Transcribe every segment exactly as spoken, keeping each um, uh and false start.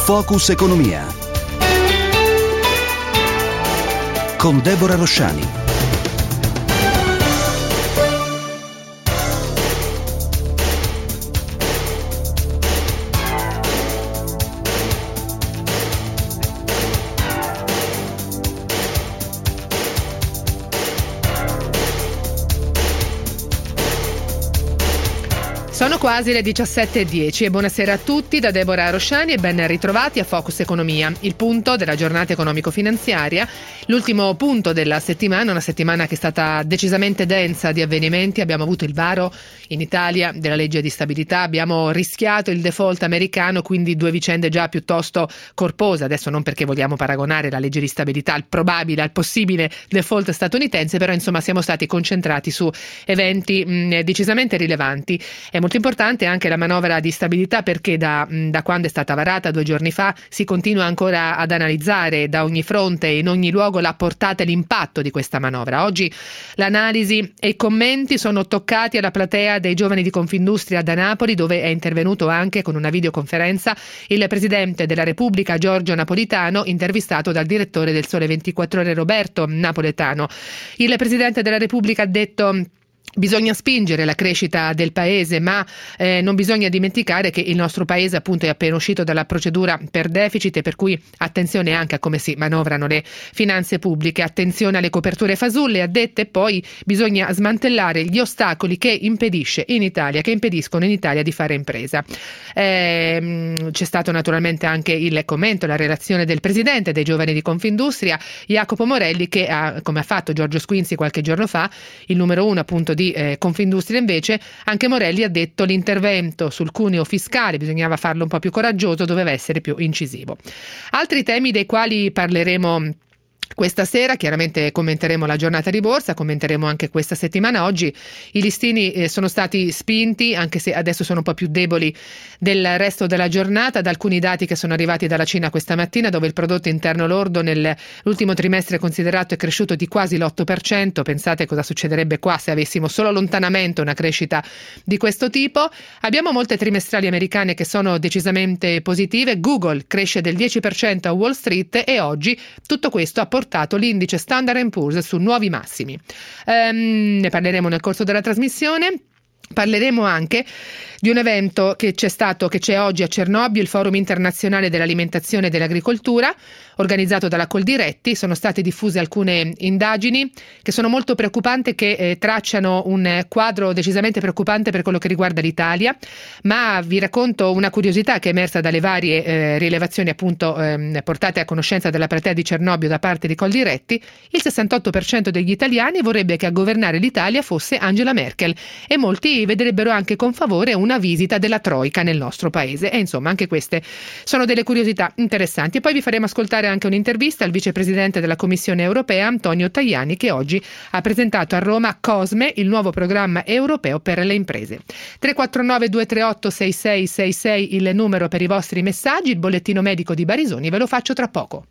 Focus Economia con Deborah Rosciani. Sono quasi le diciassette e dieci e buonasera a tutti da Deborah Rosciani e ben ritrovati a Focus Economia, il punto della giornata economico-finanziaria, l'ultimo punto della settimana, una settimana che è stata decisamente densa di avvenimenti. Abbiamo avuto il varo in Italia della legge di stabilità, abbiamo rischiato il default americano, quindi due vicende già piuttosto corpose. Adesso non perché vogliamo paragonare la legge di stabilità al probabile, al possibile default statunitense, però insomma siamo stati concentrati su eventi mh, decisamente rilevanti. È molto importante anche la manovra di stabilità perché da, da quando è stata varata due giorni fa si continua ancora ad analizzare da ogni fronte e in ogni luogo la portata e l'impatto di questa manovra. Oggi l'analisi e i commenti sono toccati alla platea dei giovani di Confindustria da Napoli, dove è intervenuto anche con una videoconferenza il Presidente della Repubblica Giorgio Napolitano, intervistato dal direttore del Sole ventiquattro Ore Roberto Napoletano. Il Presidente della Repubblica ha detto: bisogna spingere la crescita del paese, ma eh, non bisogna dimenticare che il nostro paese appunto è appena uscito dalla procedura per deficit, e per cui attenzione anche a come si manovrano le finanze pubbliche, attenzione alle coperture fasulle, ha detto, e poi bisogna smantellare gli ostacoli che impedisce in Italia, che impediscono in Italia di fare impresa. Eh, c'è stato naturalmente anche il commento, la relazione del Presidente dei giovani di Confindustria, Jacopo Morelli, che ha, come ha fatto Giorgio Squinzi qualche giorno fa, il numero uno appunto di eh, Confindustria. Invece anche Morelli ha detto l'intervento sul cuneo fiscale bisognava farlo un po' più coraggioso, doveva essere più incisivo. Altri temi dei quali parleremo questa sera: chiaramente commenteremo la giornata di borsa, commenteremo anche questa settimana. Oggi i listini eh, sono stati spinti, anche se adesso sono un po' più deboli del resto della giornata, da alcuni dati che sono arrivati dalla Cina questa mattina, dove il prodotto interno lordo nell'ultimo trimestre considerato è cresciuto di quasi l'otto per cento. Pensate cosa succederebbe qua se avessimo solo lontanamente una crescita di questo tipo. Abbiamo molte trimestrali americane che sono decisamente positive. Google cresce del dieci per cento a Wall Street e oggi tutto questo ha portato l'indice Standard and Poor's su nuovi massimi. Um, ne parleremo nel corso della trasmissione. Parleremo anche di un evento che c'è stato, che c'è oggi a Cernobbio, il Forum Internazionale dell'Alimentazione e dell'Agricoltura, organizzato dalla Coldiretti. Sono state diffuse alcune indagini che sono molto preoccupanti, che eh, tracciano un quadro decisamente preoccupante per quello che riguarda l'Italia, ma vi racconto una curiosità che è emersa dalle varie eh, rilevazioni appunto eh, portate a conoscenza della platea di Cernobbio da parte di Coldiretti. Il sessantotto per cento degli italiani vorrebbe che a governare l'Italia fosse Angela Merkel, e molti vedrebbero anche con favore una visita della Troika nel nostro paese. E insomma anche queste sono delle curiosità interessanti. E poi vi faremo ascoltare anche un'intervista al vicepresidente della Commissione europea Antonio Tajani, che oggi ha presentato a Roma COSME, il nuovo programma europeo per le imprese. tre quattro nove due tre otto sei sei sei sei il numero per i vostri messaggi. Il bollettino medico di Barisoni ve lo faccio tra poco.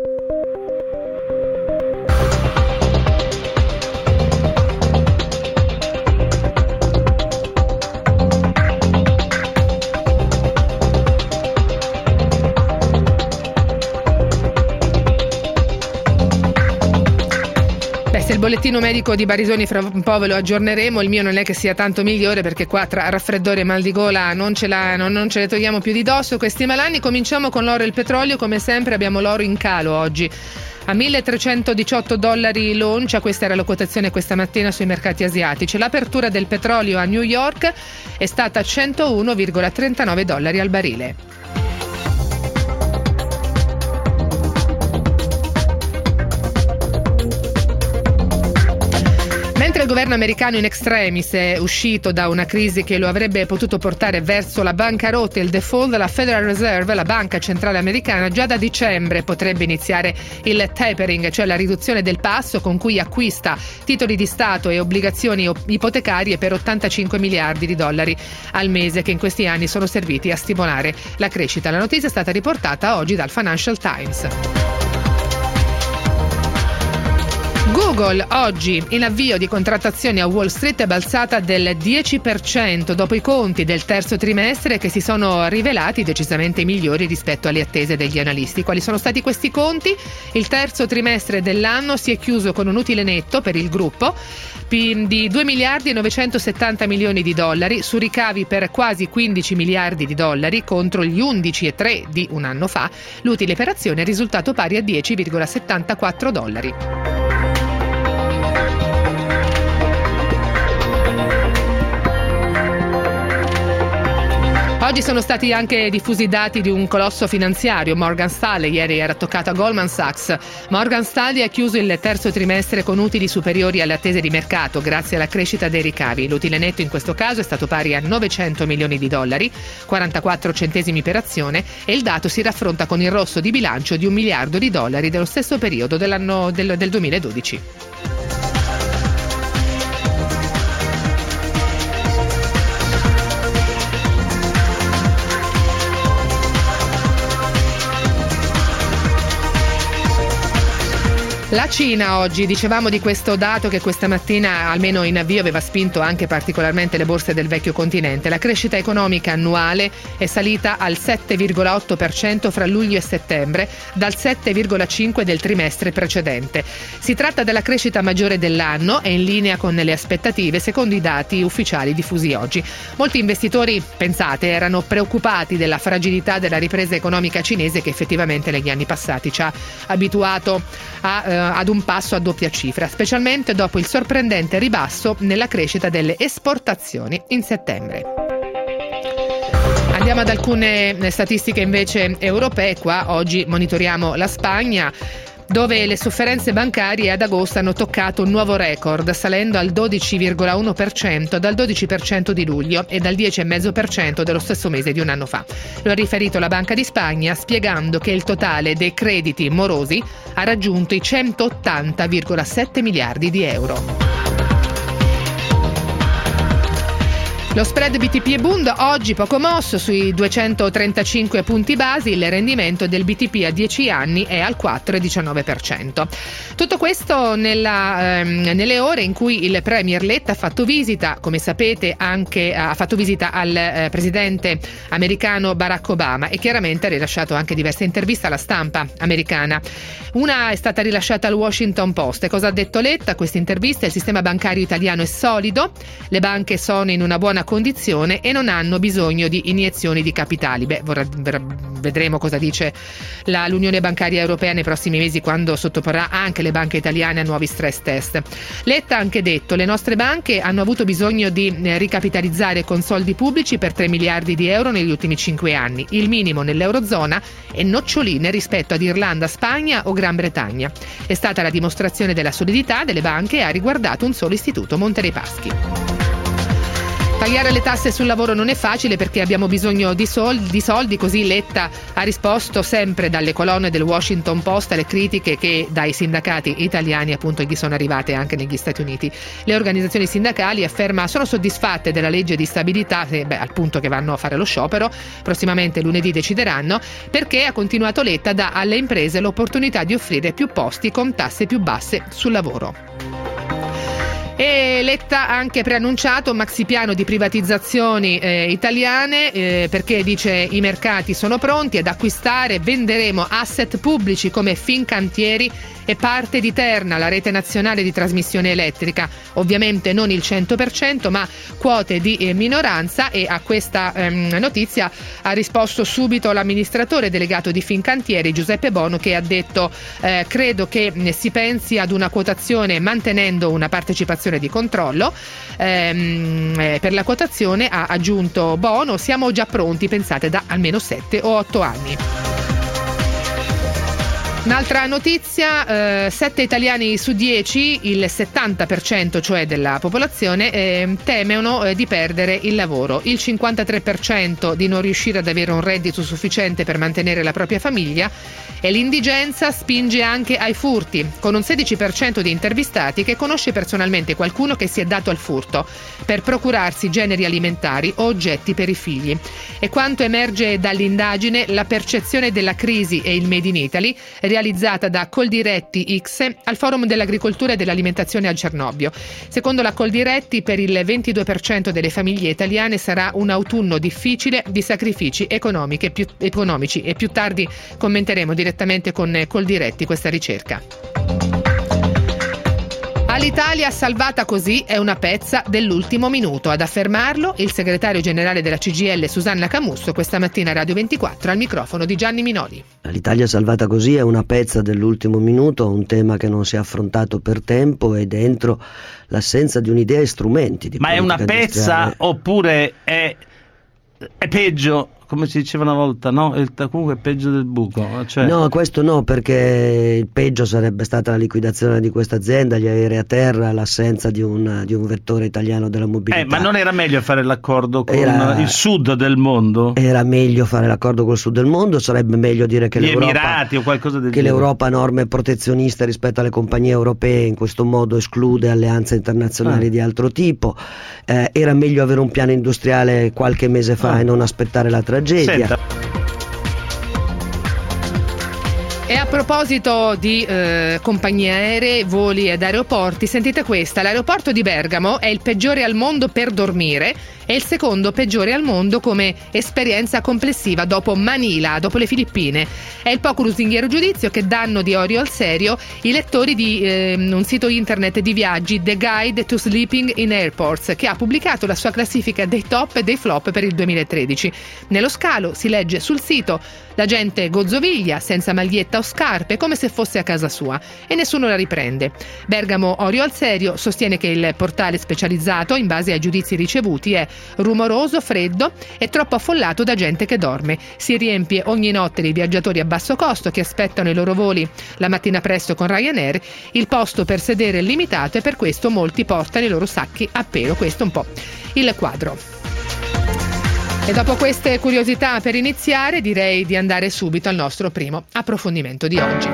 Se il bollettino medico di Barisoni fra un po' ve lo aggiorneremo, il mio non è che sia tanto migliore, perché qua tra raffreddore e mal di gola non ce, la, non, non ce le togliamo più di dosso questi malanni. Cominciamo con l'oro e il petrolio. Come sempre abbiamo l'oro in calo oggi a milletrecentodiciotto dollari l'oncia. Questa era la quotazione questa mattina sui mercati asiatici. L'apertura del petrolio a New York è stata a centouno virgola trentanove dollari al barile. Mentre il governo americano in extremis è uscito da una crisi che lo avrebbe potuto portare verso la bancarotta e il default, la Federal Reserve, la banca centrale americana, già da dicembre potrebbe iniziare il tapering, cioè la riduzione del passo con cui acquista titoli di Stato e obbligazioni ipotecarie per ottantacinque miliardi di dollari al mese, che in questi anni sono serviti a stimolare la crescita. La notizia è stata riportata oggi dal Financial Times. Google oggi in avvio di contrattazioni a Wall Street è balzata del dieci per cento dopo i conti del terzo trimestre che si sono rivelati decisamente migliori rispetto alle attese degli analisti. Quali sono stati questi conti? Il terzo trimestre dell'anno si è chiuso con un utile netto per il gruppo di due miliardi e novecentosettanta milioni di dollari su ricavi per quasi quindici miliardi di dollari contro gli undici virgola tre di un anno fa. L'utile per azione è risultato pari a dieci virgola settantaquattro dollari. Oggi sono stati anche diffusi i dati di un colosso finanziario, Morgan Stanley. Ieri era toccato a Goldman Sachs. Morgan Stanley ha chiuso il terzo trimestre con utili superiori alle attese di mercato grazie alla crescita dei ricavi. L'utile netto in questo caso è stato pari a novecento milioni di dollari, quarantaquattro centesimi per azione, e il dato si raffronta con il rosso di bilancio di un miliardo di dollari dello stesso periodo dell'anno del, del duemiladodici. La Cina oggi, dicevamo di questo dato che questa mattina almeno in avvio aveva spinto anche particolarmente le borse del vecchio continente. La crescita economica annuale è salita al sette virgola otto per cento fra luglio e settembre, dal sette virgola cinque per cento del trimestre precedente. Si tratta della crescita maggiore dell'anno e in linea con le aspettative secondo i dati ufficiali diffusi oggi. Molti investitori, pensate, erano preoccupati della fragilità della ripresa economica cinese che effettivamente negli anni passati ci ha abituato a eh, ad un passo a doppia cifra, specialmente dopo il sorprendente ribasso nella crescita delle esportazioni in settembre. Andiamo ad alcune statistiche invece europee. Qua oggi monitoriamo la Spagna, dove le sofferenze bancarie ad agosto hanno toccato un nuovo record, salendo al dodici virgola uno per cento dal dodici per cento di luglio e dal dieci virgola cinque per cento dello stesso mese di un anno fa. Lo ha riferito la Banca di Spagna, spiegando che il totale dei crediti morosi ha raggiunto i centottanta virgola sette miliardi di euro. Lo spread B T P e Bund oggi poco mosso sui duecentotrentacinque punti basi, il rendimento del B T P a dieci anni è al quattro virgola diciannove per cento. Tutto questo nella, ehm, nelle ore in cui il Premier Letta ha fatto visita, come sapete, anche ha fatto visita al eh, presidente americano Barack Obama e chiaramente ha rilasciato anche diverse interviste alla stampa americana. Una è stata rilasciata al Washington Post. E cosa ha detto Letta? Questa intervista: il sistema bancario italiano è solido, le banche sono in una buona condizione e non hanno bisogno di iniezioni di capitali. Beh, vorrà, vedremo cosa dice la, l'Unione Bancaria Europea nei prossimi mesi, quando sottoporrà anche le banche italiane a nuovi stress test. Letta ha anche detto: le nostre banche hanno avuto bisogno di eh, ricapitalizzare con soldi pubblici per tre miliardi di euro negli ultimi cinque anni, il minimo nell'Eurozona e noccioline rispetto ad Irlanda, Spagna o Gran Bretagna. È stata la dimostrazione della solidità delle banche e ha riguardato un solo istituto, Monte dei Paschi. Tagliare le tasse sul lavoro non è facile perché abbiamo bisogno di soldi, di soldi, così Letta ha risposto sempre dalle colonne del Washington Post alle critiche che dai sindacati italiani appunto gli sono arrivate anche negli Stati Uniti. Le organizzazioni sindacali, afferma, sono soddisfatte della legge di stabilità, eh, beh, al punto che vanno a fare lo sciopero, prossimamente lunedì decideranno, perché, ha continuato Letta, dà alle imprese l'opportunità di offrire più posti con tasse più basse sul lavoro. E Letta ha anche preannunciato un maxipiano di privatizzazioni eh, italiane eh, perché dice: i mercati sono pronti ad acquistare, venderemo asset pubblici come Fincantieri e parte di Terna, la rete nazionale di trasmissione elettrica, ovviamente non il cento per cento ma quote di eh, minoranza. E a questa ehm, notizia ha risposto subito l'amministratore delegato di Fincantieri, Giuseppe Bono, che ha detto eh, credo che si pensi ad una quotazione mantenendo una partecipazione di controllo. Ehm, eh, per la quotazione, ha aggiunto Bono, siamo già pronti, pensate, da almeno sette o otto anni. Un'altra notizia, eh, sette italiani su dieci, il settanta per cento cioè della popolazione, eh, temono eh, di perdere il lavoro, il cinquantatré per cento di non riuscire ad avere un reddito sufficiente per mantenere la propria famiglia, e l'indigenza spinge anche ai furti, con un sedici per cento di intervistati che conosce personalmente qualcuno che si è dato al furto per procurarsi generi alimentari o oggetti per i figli. E quanto emerge dall'indagine, la percezione della crisi e il Made in Italy realizzata da Coldiretti X al Forum dell'Agricoltura e dell'Alimentazione a Cernobbio. Secondo la Coldiretti, per il ventidue per cento delle famiglie italiane sarà un autunno difficile di sacrifici economiche, più, economici e più tardi commenteremo direttamente con Coldiretti questa ricerca. L'Italia salvata così è una pezza dell'ultimo minuto. Ad affermarlo il segretario generale della C G I L Susanna Camusso questa mattina a Radio ventiquattro al microfono di Gianni Minoli. L'Italia salvata così è una pezza dell'ultimo minuto, un tema che non si è affrontato per tempo e dentro l'assenza di un'idea e strumenti di Ma è una pezza oppure è, è peggio? Come si diceva una volta, no? Il comunque è peggio del buco. Cioè... No, questo no, perché il peggio sarebbe stata la liquidazione di questa azienda, gli aerei a terra, l'assenza di un, di un vettore italiano della mobilità. Eh, ma non era meglio fare l'accordo con era, il sud del mondo? Era meglio fare l'accordo col sud del mondo, sarebbe meglio dire che Gli l'Europa, Emirati o qualcosa del che genere. l'Europa ha norme protezioniste rispetto alle compagnie europee, in questo modo esclude alleanze internazionali ah. di altro tipo. Eh, era meglio avere un piano industriale qualche mese fa ah. e non aspettare la tragedia. Senta. E a proposito di eh, compagnie aeree, voli ed aeroporti, sentite questa: l'aeroporto di Bergamo è il peggiore al mondo per dormire e il secondo peggiore al mondo come esperienza complessiva dopo Manila, dopo le Filippine. È il poco lusinghiero giudizio che danno di Orio al serio i lettori di eh, un sito internet di viaggi, The Guide to Sleeping in Airports, che ha pubblicato la sua classifica dei top e dei flop per il duemilatredici. Nello scalo si legge sul sito: la gente gozzoviglia, senza maglietta o scarpe, come se fosse a casa sua, e nessuno la riprende. Bergamo Orio al serio sostiene che il portale specializzato, in base ai giudizi ricevuti, è rumoroso, freddo e troppo affollato da gente che dorme. Si riempie ogni notte di viaggiatori a basso costo che aspettano i loro voli la mattina presto con Ryanair. Il posto per sedere è limitato e per questo molti portano i loro sacchi a pelo. Questo è un po' il quadro. E dopo queste curiosità per iniziare, direi di andare subito al nostro primo approfondimento di oggi.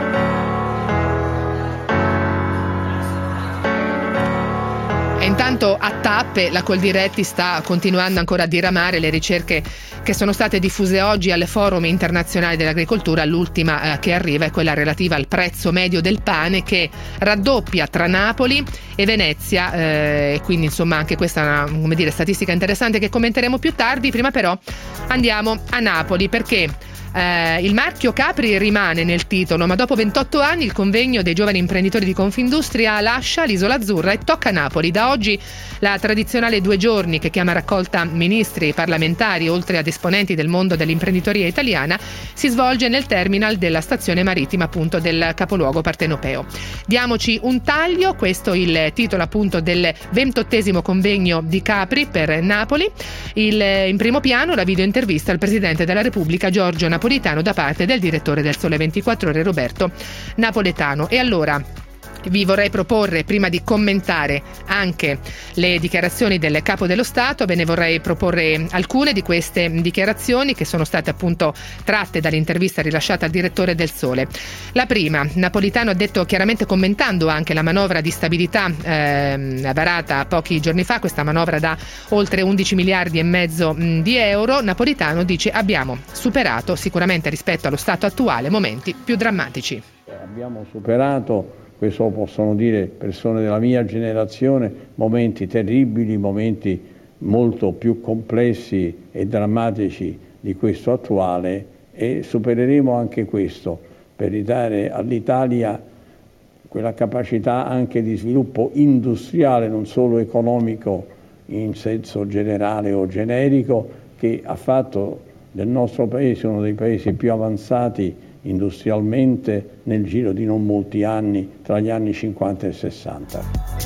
E intanto a tappe la Coldiretti sta continuando ancora a diramare le ricerche che sono state diffuse oggi al Forum internazionale dell'agricoltura. L'ultima eh, che arriva è quella relativa al prezzo medio del pane, che raddoppia tra Napoli e Venezia, eh, e quindi insomma anche questa è una, come dire, statistica interessante che commenteremo più tardi. Prima però andiamo a Napoli, perché Eh, il marchio Capri rimane nel titolo, ma dopo ventotto anni il convegno dei giovani imprenditori di Confindustria lascia l'Isola Azzurra e tocca Napoli. Da oggi la tradizionale due giorni che chiama raccolta ministri, parlamentari, oltre ad esponenti del mondo dell'imprenditoria italiana, si svolge nel terminal della stazione marittima appunto del capoluogo partenopeo. Diamoci un taglio, questo è il titolo appunto del ventottesimo convegno di Capri per Napoli. Il, in primo piano la videointervista al Presidente della Repubblica Giorgio Napolitano da parte del direttore del Sole ventiquattro Ore Roberto Napoletano. E allora vi vorrei proporre, prima di commentare anche le dichiarazioni del Capo dello Stato, ve ne vorrei proporre alcune di queste dichiarazioni che sono state appunto tratte dall'intervista rilasciata al direttore del Sole. La prima, Napolitano ha detto chiaramente, commentando anche la manovra di stabilità eh, varata pochi giorni fa, questa manovra da oltre undici miliardi e mezzo mh, di euro. Napolitano dice: abbiamo superato sicuramente rispetto allo stato attuale momenti più drammatici. Abbiamo superato, questo possono dire persone della mia generazione, momenti terribili, momenti molto più complessi e drammatici di questo attuale, e supereremo anche questo per ridare all'Italia quella capacità anche di sviluppo industriale, non solo economico in senso generale o generico, che ha fatto del nostro paese uno dei paesi più avanzati industrialmente nel giro di non molti anni, tra gli anni cinquanta e sessanta.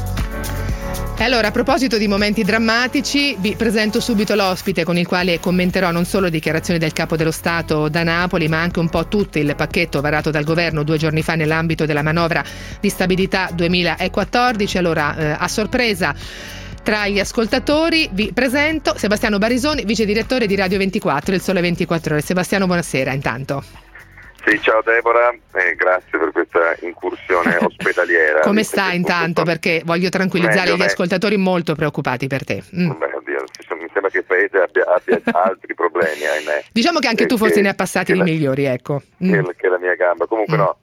E allora, a proposito di momenti drammatici, vi presento subito l'ospite con il quale commenterò non solo le dichiarazioni del Capo dello Stato da Napoli, ma anche un po' tutto il pacchetto varato dal governo due giorni fa nell'ambito della manovra di stabilità duemilaquattordici. Allora, eh, a sorpresa tra gli ascoltatori vi presento Sebastiano Barisoni, vice direttore di Radio ventiquattro, il Sole ventiquattro Ore. Sebastiano, buonasera intanto. Sì, ciao Deborah, e grazie per questa incursione ospedaliera. Come stai intanto? Perché voglio tranquillizzare meglio, gli meglio. ascoltatori molto preoccupati per te. Mm. Beh, oddio, mi sembra che il paese abbia, abbia altri problemi, ahimè. Diciamo che anche tu forse che, ne hai passati di migliori, ecco. Mm. Che, che la mia gamba. Comunque mm. no,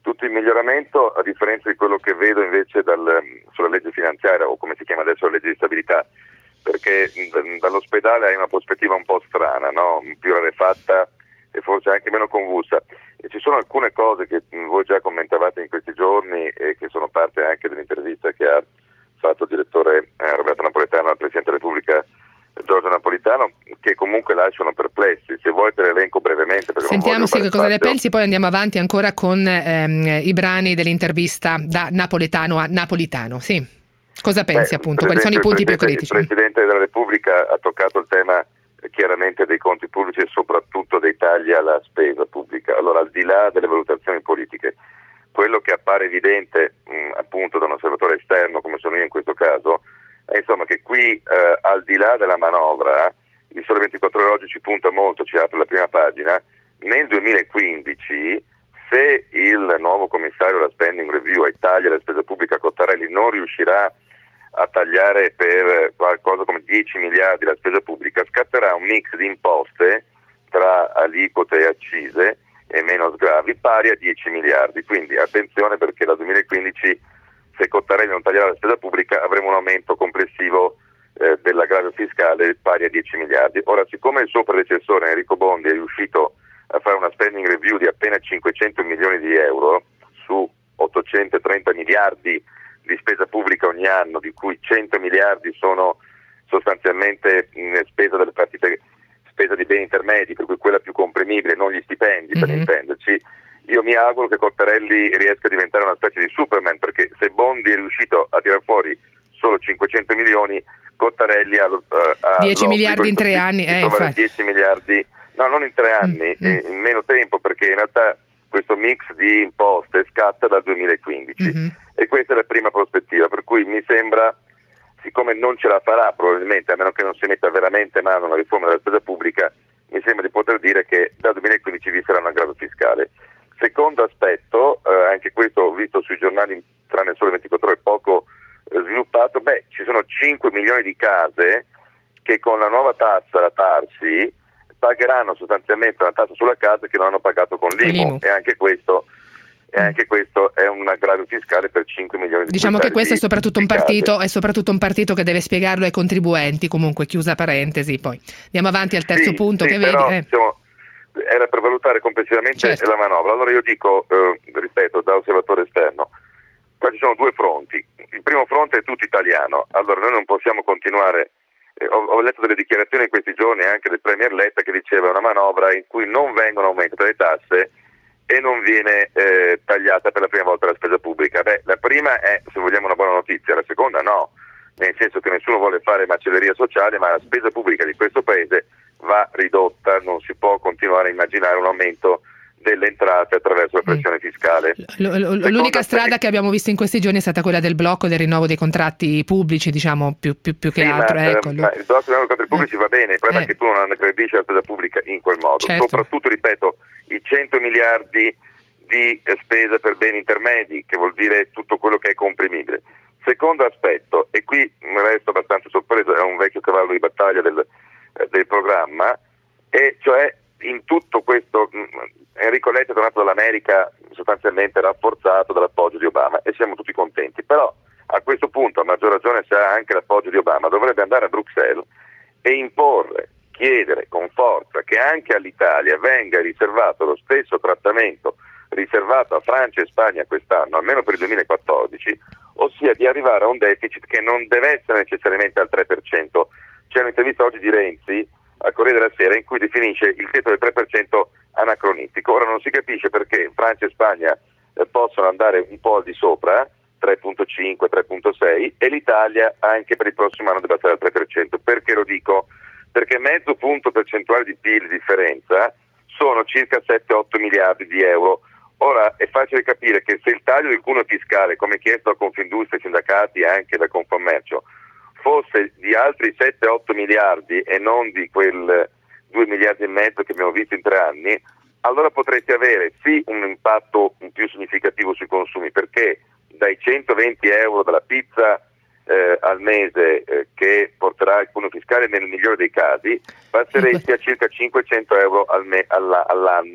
tutto in miglioramento, a differenza di quello che vedo invece dal, sulla legge finanziaria, o come si chiama adesso la legge di stabilità, perché d- dall'ospedale hai una prospettiva un po' strana, no? Più rarefatta e forse anche meno convulsa. E ci sono alcune cose che voi già commentavate in questi giorni e che sono parte anche dell'intervista che ha fatto il direttore eh, Roberto Napolitano al Presidente della Repubblica Giorgio Napolitano, che comunque lasciano perplessi. Se vuoi te le elenco brevemente. Sentiamo sì che cosa ne pensi, poi andiamo avanti ancora con ehm, i brani dell'intervista da Napoletano a Napolitano. Sì. Cosa pensi Beh, appunto? Quali sono i punti più critici? Il Presidente della Repubblica ha toccato il tema chiaramente dei conti pubblici e soprattutto dei tagli alla spesa pubblica. Allora, al di là delle valutazioni politiche, quello che appare evidente mh, appunto da un osservatore esterno, come sono io in questo caso, è insomma che qui eh, al di là della manovra, il Sole ventiquattro Ore oggi ci punta molto, ci apre la prima pagina, nel duemilaquindici se il nuovo commissario alla spending review ai tagli alla spesa pubblica Cottarelli non riuscirà a tagliare per qualcosa come dieci miliardi la spesa pubblica, scatterà un mix di imposte tra aliquote e accise e meno sgravi pari a dieci miliardi. Quindi attenzione, perché dal duemilaquindici se Cottarelli non taglierà la spesa pubblica avremo un aumento complessivo eh, dell'aggravio fiscale pari a dieci miliardi. Ora, siccome il suo predecessore Enrico Bondi è riuscito a fare una spending review di appena cinquecento milioni di euro su ottocentotrenta miliardi di spesa pubblica ogni anno, di cui cento miliardi sono sostanzialmente in spesa delle partite, spesa di beni intermedi, per cui quella più comprimibile, non gli stipendi, mm-hmm. per intenderci. Io mi auguro che Cottarelli riesca a diventare una specie di Superman, perché se Bondi è riuscito a tirar fuori solo cinquecento milioni, Cottarelli ha, ha dieci miliardi in tre anni, eh, infatti. dieci miliardi, no, non in tre anni, mm-hmm. in meno tempo, perché in realtà questo mix di imposte scatta dal duemilaquindici mm-hmm. e questa è la prima prospettiva, per cui mi sembra, siccome non ce la farà probabilmente, a meno che non si metta veramente mano alla riforma della spesa pubblica, mi sembra di poter dire che dal duemilaquindici vi sarà un aggravio fiscale. Secondo aspetto, eh, anche questo ho visto sui giornali, tranne il Sole ventiquattro Ore, poco eh, sviluppato, beh, ci sono cinque milioni di case che con la nuova tassa, la Tarsi, pagheranno sostanzialmente una tassa sulla casa che non hanno pagato con l'I M U, e anche questo e anche questo è un aggravio fiscale per cinque milioni di diciamo che questo è soprattutto un partito è soprattutto un partito che deve spiegarlo ai contribuenti, comunque chiusa parentesi. Poi andiamo avanti al terzo sì, punto sì, che però, vedi eh. diciamo, era per valutare complessivamente certo. la manovra. Allora io dico, eh, ripeto, da osservatore esterno, qua ci sono due fronti. Il primo fronte è tutto italiano. Allora noi non possiamo continuare. Eh, ho, ho letto delle dichiarazioni in questi giorni anche del Premier Letta che diceva una manovra in cui non vengono aumentate le tasse e non viene eh, tagliata per la prima volta la spesa pubblica. Beh, la prima è, se vogliamo, una buona notizia, la seconda no, nel senso che nessuno vuole fare macelleria sociale, ma la spesa pubblica di questo paese va ridotta, non si può continuare a immaginare un aumento delle entrate attraverso la pressione fiscale. L- l- l'unica strada che abbiamo visto in questi giorni è stata quella del blocco del rinnovo dei contratti pubblici, diciamo, più, più, più che sì, altro. Ma, ecco, ma il blocco dei contratti pubblici eh. va bene, il problema eh. è che tu non aggredisci la spesa pubblica in quel modo. Certo. Soprattutto, ripeto, i cento miliardi di spesa per beni intermedi, che vuol dire tutto quello che è comprimibile. Secondo aspetto, e qui mi resto abbastanza sorpreso, è un vecchio cavallo di battaglia del, del programma, e cioè in tutto questo Enrico Letta è tornato dall'America sostanzialmente rafforzato dall'appoggio di Obama e siamo tutti contenti, però a questo punto, a maggior ragione se ha anche l'appoggio di Obama, dovrebbe andare a Bruxelles e imporre, chiedere con forza che anche all'Italia venga riservato lo stesso trattamento riservato a Francia e Spagna quest'anno, almeno per il duemilaquattordici, ossia di arrivare a un deficit che non deve essere necessariamente al tre per cento. C'è un'intervista oggi di Renzi al Corriere della Sera in cui definisce il tetto del tre per cento anacronistico. Ora non si capisce perché Francia e Spagna eh, possono andare un po' al di sopra, tre virgola cinque, tre virgola sei, e l'Italia anche per il prossimo anno deve essere al tre per cento. Perché lo dico? Perché mezzo punto percentuale di P I L di differenza sono circa sette otto miliardi di euro. Ora è facile capire che se il taglio del cuneo fiscale, come chiesto da Confindustria, sindacati e anche da Confcommercio, fosse di altri sette otto miliardi e non di quel due miliardi e mezzo che abbiamo visto in tre anni, allora potresti avere sì un impatto più significativo sui consumi, perché dai centoventi euro della pizza eh, al mese eh, che porterà il cuneo fiscale nel migliore dei casi, passeresti a circa cinquecento euro al me- alla- all'anno,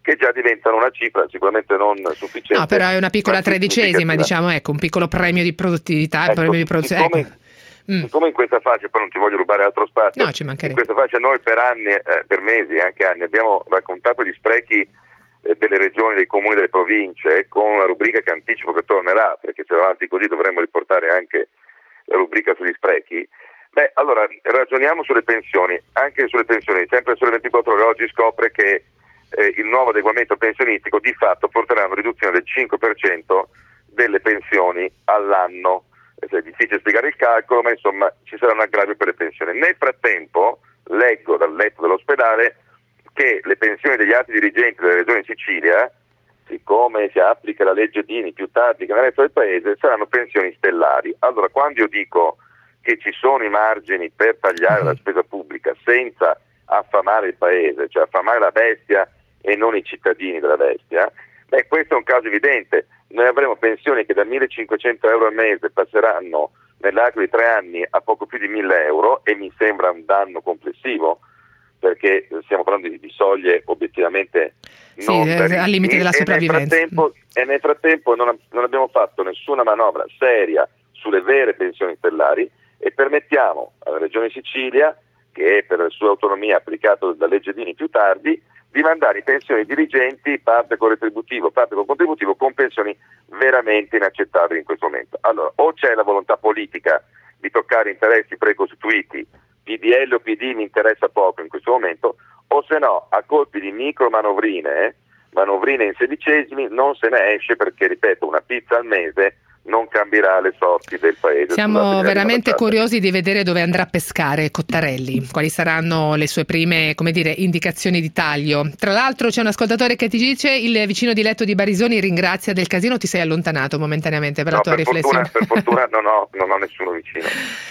che già diventano una cifra sicuramente non sufficiente. No, però è una piccola tredicesima, diciamo, ecco, un piccolo premio di produttività, ecco, premio di produzione. Siccome, ecco. mm. siccome in questa fase, poi non ti voglio rubare altro spazio, no, ci mancherebbe. In questa fase noi per anni, eh, per mesi, anche anni, abbiamo raccontato gli sprechi eh, delle regioni, dei comuni, delle province, con una rubrica che anticipo che tornerà, perché se va avanti così dovremmo riportare anche la rubrica sugli sprechi. Beh, allora, ragioniamo sulle pensioni, anche sulle pensioni, sempre sulle ventiquattro ore oggi scopre che eh, il nuovo adeguamento pensionistico di fatto porterà a una riduzione del cinque per cento delle pensioni all'anno. È difficile spiegare il calcolo, ma insomma ci sarà un aggravio per le pensioni. Nel frattempo, leggo dal letto dell'ospedale che le pensioni degli altri dirigenti della regione Sicilia, siccome si applica la legge Dini più tardi che nel resto del paese, saranno pensioni stellari. Allora, quando io dico che ci sono i margini per tagliare la spesa pubblica senza affamare il paese, cioè affamare la bestia e non i cittadini della bestia, beh, questo è un caso evidente. Noi avremo pensioni che da millecinquecento euro al mese passeranno nell'arco di tre anni a poco più di mille euro, e mi sembra un danno complessivo, perché stiamo parlando di, di soglie obiettivamente non sì, al limite della sopravvivenza. E nel frattempo, e nel frattempo non, non abbiamo fatto nessuna manovra seria sulle vere pensioni stellari, e permettiamo alla Regione Sicilia, che è per la sua autonomia applicato da legge Dini più tardi, di mandare in pensione i dirigenti, parte con retributivo, parte con contributivo, con pensioni veramente inaccettabili in questo momento. Allora, o c'è la volontà politica di toccare interessi precostituiti, P D L o P D mi interessa poco in questo momento, o se no, a colpi di micro manovrine, eh, manovrine in sedicesimi, non se ne esce, perché, ripeto, una pizza al mese non cambierà le sorti del paese. Siamo veramente curiosi di vedere dove andrà a pescare Cottarelli, quali saranno le sue prime, come dire, indicazioni di taglio. Tra l'altro c'è un ascoltatore che ti dice: il vicino di letto di Barisoni ringrazia del casino. Ti sei allontanato momentaneamente per no, la tua per riflessione. Fortuna, per fortuna non ho, non ho nessuno vicino.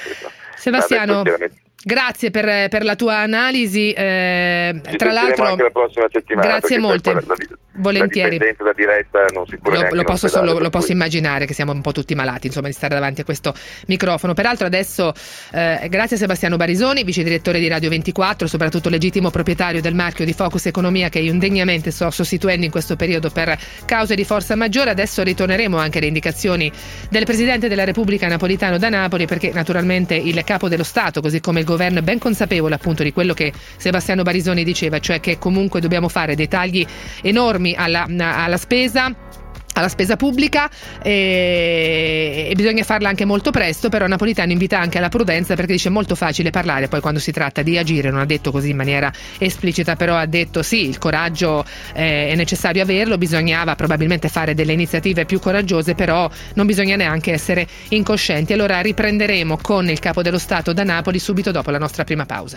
Sebastiano, grazie per, per la tua analisi. Eh, tra l'altro, anche la prossima settimana, grazie molte. La, la, volentieri. La dipendenza da diretta non si può lo, lo posso solo, lo posso cui. immaginare che siamo un po' tutti malati, insomma, di stare davanti a questo microfono. Peraltro adesso eh, grazie a Sebastiano Barisoni, vice direttore di Radio ventiquattro, soprattutto legittimo proprietario del marchio di Focus Economia, che io indegnamente sto sostituendo in questo periodo per cause di forza maggiore. Adesso ritorneremo anche alle indicazioni del Presidente della Repubblica Napolitano da Napoli, perché naturalmente il Capo dello Stato, così come il Governo, è ben consapevole appunto di quello che Sebastiano Barisoni diceva, cioè che comunque dobbiamo fare dei tagli enormi alla, alla spesa alla spesa pubblica e, e bisogna farla anche molto presto. Però Napolitano invita anche alla prudenza, perché dice: è molto facile parlare, poi quando si tratta di agire, non ha detto così in maniera esplicita, però ha detto sì, il coraggio eh, è necessario averlo, bisognava probabilmente fare delle iniziative più coraggiose, però non bisogna neanche essere incoscienti. Allora riprenderemo con il Capo dello Stato da Napoli subito dopo la nostra prima pausa.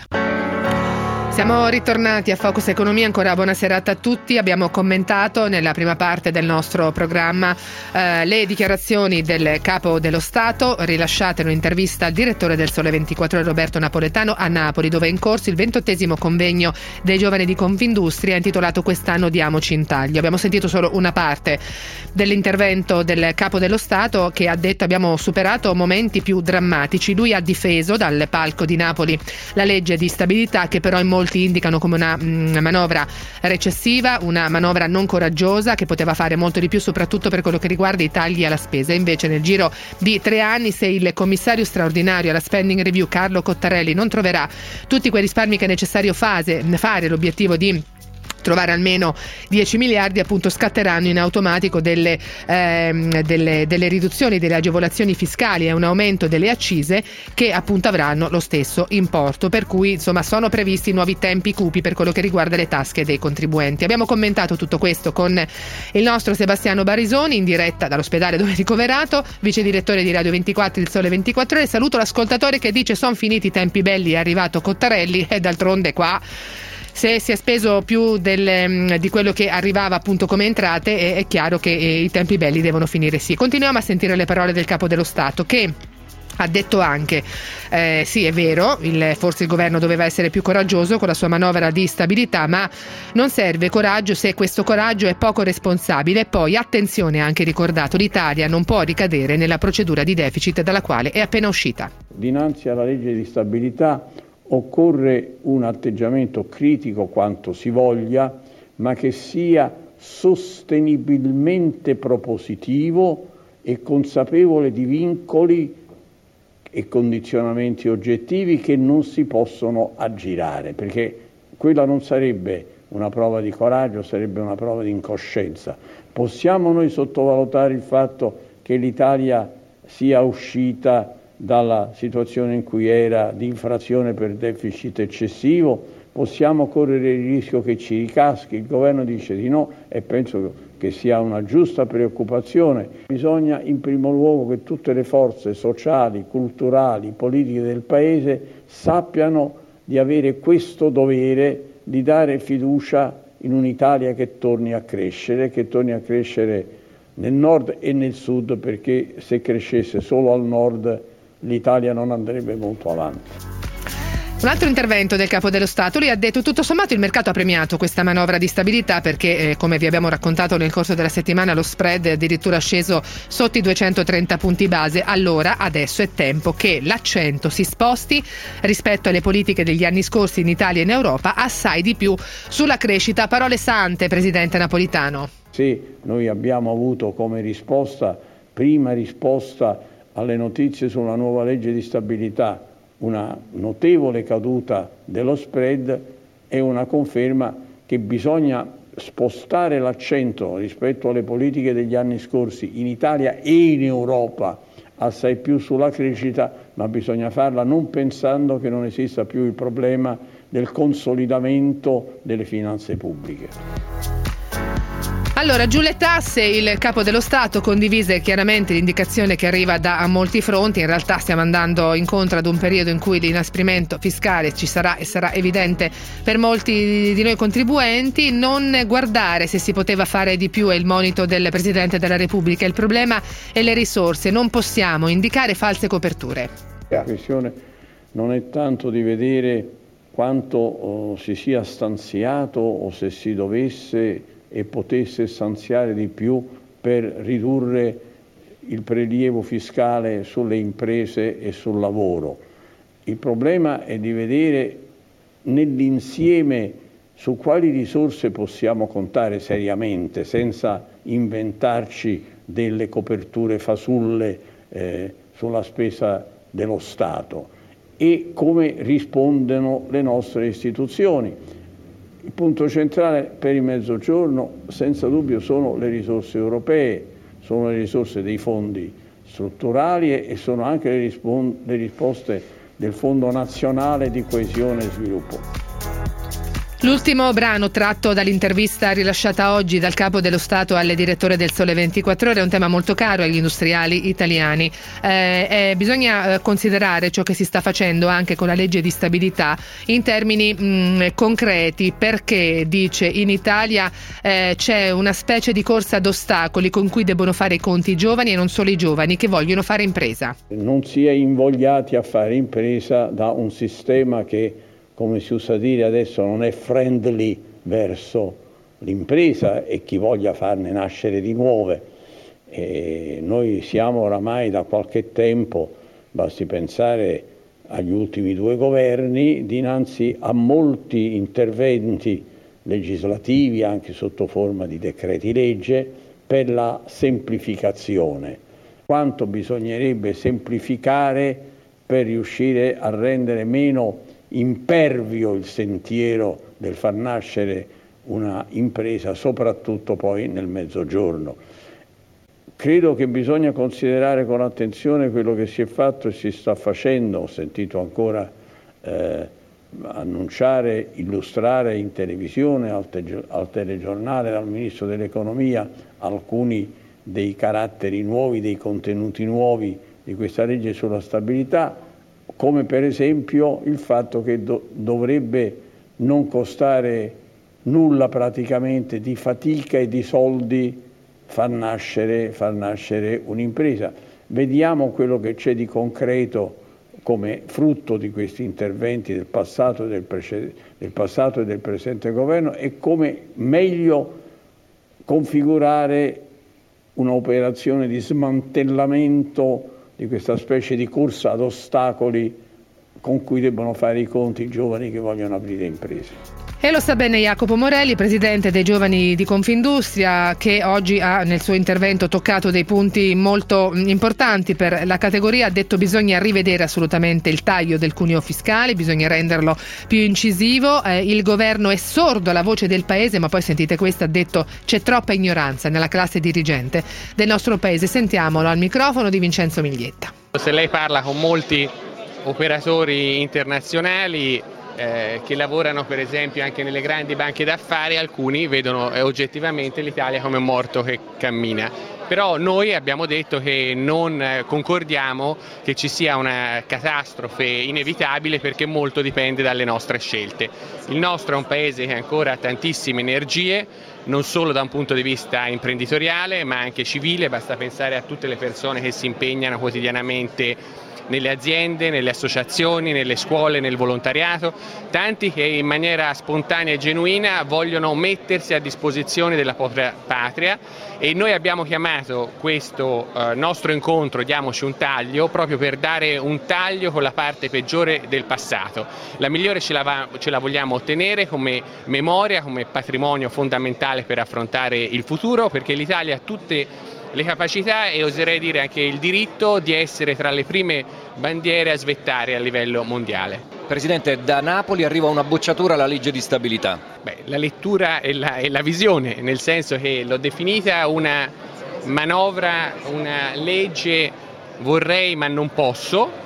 Siamo ritornati a Focus Economia, ancora buona serata a tutti. Abbiamo commentato nella prima parte del nostro programma eh, le dichiarazioni del Capo dello Stato rilasciate in un'intervista al direttore del Sole ventiquattro Ore Roberto Napoletano a Napoli, dove è in corso il ventottesimo convegno dei giovani di Confindustria intitolato Quest'anno diamoci in taglio. Abbiamo sentito solo una parte dell'intervento del Capo dello Stato, che ha detto: abbiamo superato momenti più drammatici. Lui ha difeso dal palco di Napoli la legge di stabilità, che però in molti indicano come una, una manovra recessiva, una manovra non coraggiosa, che poteva fare molto di più, soprattutto per quello che riguarda i tagli alla spesa. Invece nel giro di tre anni, se il commissario straordinario alla spending review Carlo Cottarelli non troverà tutti quei risparmi che è necessario fase, fare l'obiettivo di trovare almeno dieci miliardi, appunto scatteranno in automatico delle, ehm, delle, delle riduzioni delle agevolazioni fiscali e un aumento delle accise, che appunto avranno lo stesso importo, per cui insomma sono previsti nuovi tempi cupi per quello che riguarda le tasche dei contribuenti. Abbiamo commentato tutto questo con il nostro Sebastiano Barisoni in diretta dall'ospedale dove è ricoverato, vice direttore di Radio ventiquattro, il Sole ventiquattro Ore. Saluto l'ascoltatore che dice: sono finiti i tempi belli, è arrivato Cottarelli, e d'altronde qua se si è speso più del, di quello che arrivava appunto come entrate, è, è chiaro che eh, i tempi belli devono finire. Sì, continuiamo a sentire le parole del Capo dello Stato, che ha detto anche eh, sì, è vero, il, forse il governo doveva essere più coraggioso con la sua manovra di stabilità, ma non serve coraggio se questo coraggio è poco responsabile. E poi attenzione, ha anche ricordato, l'Italia non può ricadere nella procedura di deficit dalla quale è appena uscita. Dinanzi alla legge di stabilità occorre un atteggiamento critico quanto si voglia, ma che sia sostenibilmente propositivo e consapevole di vincoli e condizionamenti oggettivi che non si possono aggirare, perché quella non sarebbe una prova di coraggio, sarebbe una prova di incoscienza. Possiamo noi sottovalutare il fatto che l'Italia sia uscita dalla situazione in cui era di infrazione per deficit eccessivo? Possiamo correre il rischio che ci ricaschi? Il governo dice di no e penso che sia una giusta preoccupazione. Bisogna in primo luogo che tutte le forze sociali, culturali, politiche del Paese sappiano di avere questo dovere di dare fiducia in un'Italia che torni a crescere, che torni a crescere nel nord e nel sud, perché se crescesse solo al nord l'Italia non andrebbe molto avanti. Un altro intervento del Capo dello Stato, lui ha detto tutto sommato il mercato ha premiato questa manovra di stabilità perché eh, come vi abbiamo raccontato nel corso della settimana lo spread è addirittura sceso sotto i duecentotrenta punti base. Allora adesso è tempo che l'accento si sposti rispetto alle politiche degli anni scorsi in Italia e in Europa assai di più sulla crescita. Parole sante, Presidente Napolitano. Sì, noi abbiamo avuto come risposta, prima risposta alle notizie sulla nuova legge di stabilità, una notevole caduta dello spread e una conferma che bisogna spostare l'accento rispetto alle politiche degli anni scorsi in Italia e in Europa assai più sulla crescita, ma bisogna farla non pensando che non esista più il problema del consolidamento delle finanze pubbliche. Allora, giù le tasse, il Capo dello Stato condivise chiaramente l'indicazione che arriva da molti fronti. In realtà stiamo andando incontro ad un periodo in cui l'inasprimento fiscale ci sarà e sarà evidente per molti di noi contribuenti. Non guardare se si poteva fare di più è il monito del Presidente della Repubblica. Il problema è le risorse, non possiamo indicare false coperture. La questione non è tanto di vedere quanto oh, si sia stanziato o se si dovesse e potesse stanziare di più per ridurre il prelievo fiscale sulle imprese e sul lavoro. Il problema è di vedere nell'insieme su quali risorse possiamo contare seriamente, senza inventarci delle coperture fasulle eh, sulla spesa dello Stato, e come rispondono le nostre istituzioni. Il punto centrale per il Mezzogiorno senza dubbio sono le risorse europee, sono le risorse dei fondi strutturali e sono anche le, rispon- le risposte del Fondo Nazionale di Coesione e Sviluppo. L'ultimo brano tratto dall'intervista rilasciata oggi dal Capo dello Stato al direttore del Sole ventiquattro Ore è un tema molto caro agli industriali italiani. Eh, eh, bisogna considerare ciò che si sta facendo anche con la legge di stabilità in termini mh, concreti, perché dice in Italia eh, c'è una specie di corsa ad ostacoli con cui debbono fare i conti i giovani e non solo i giovani che vogliono fare impresa. Non si è invogliati a fare impresa da un sistema che, come si usa dire adesso, non è friendly verso l'impresa e chi voglia farne nascere di nuove. E noi siamo oramai da qualche tempo, basti pensare agli ultimi due governi, dinanzi a molti interventi legislativi, anche sotto forma di decreti legge, per la semplificazione. Quanto bisognerebbe semplificare per riuscire a rendere meno impervio il sentiero del far nascere una impresa, soprattutto poi nel Mezzogiorno. Credo che bisogna considerare con attenzione quello che si è fatto e si sta facendo. Ho sentito ancora eh, annunciare, illustrare in televisione, al, te- al telegiornale, dal Ministro dell'Economia, alcuni dei caratteri nuovi, dei contenuti nuovi di questa legge sulla stabilità, come per esempio il fatto che do- dovrebbe non costare nulla praticamente di fatica e di soldi far nascere, far nascere un'impresa. Vediamo quello che c'è di concreto come frutto di questi interventi del passato e del, prece- del passato e del presente governo e come meglio configurare un'operazione di smantellamento di questa specie di corsa ad ostacoli con cui debbono fare i conti i giovani che vogliono aprire imprese. E lo sa bene Jacopo Morelli, presidente dei giovani di Confindustria, che oggi ha nel suo intervento toccato dei punti molto importanti per la categoria. Ha detto bisogna rivedere assolutamente il taglio del cuneo fiscale, bisogna renderlo più incisivo. Eh, il governo è sordo alla voce del paese, ma poi sentite questo, ha detto c'è troppa ignoranza nella classe dirigente del nostro paese. Sentiamolo al microfono di Vincenzo Miglietta. Se lei parla con molti operatori internazionali eh, che lavorano per esempio anche nelle grandi banche d'affari, alcuni vedono eh, oggettivamente l'Italia come un morto che cammina. Però noi abbiamo detto che non concordiamo che ci sia una catastrofe inevitabile, perché molto dipende dalle nostre scelte. Il nostro è un paese che ha ancora tantissime energie, non solo da un punto di vista imprenditoriale ma anche civile, basta pensare a tutte le persone che si impegnano quotidianamente nelle aziende, nelle associazioni, nelle scuole, nel volontariato, tanti che in maniera spontanea e genuina vogliono mettersi a disposizione della propria patria, e noi abbiamo chiamato questo eh, nostro incontro Diamoci un taglio proprio per dare un taglio con la parte peggiore del passato. La migliore ce la, va, ce la vogliamo ottenere come memoria, come patrimonio fondamentale per affrontare il futuro, perché l'Italia ha tutte le capacità e oserei dire anche il diritto di essere tra le prime bandiere a svettare a livello mondiale. Presidente, da Napoli arriva una bocciatura alla legge di stabilità. Beh, la lettura e la, e la visione, nel senso che l'ho definita una manovra, una legge vorrei ma non posso,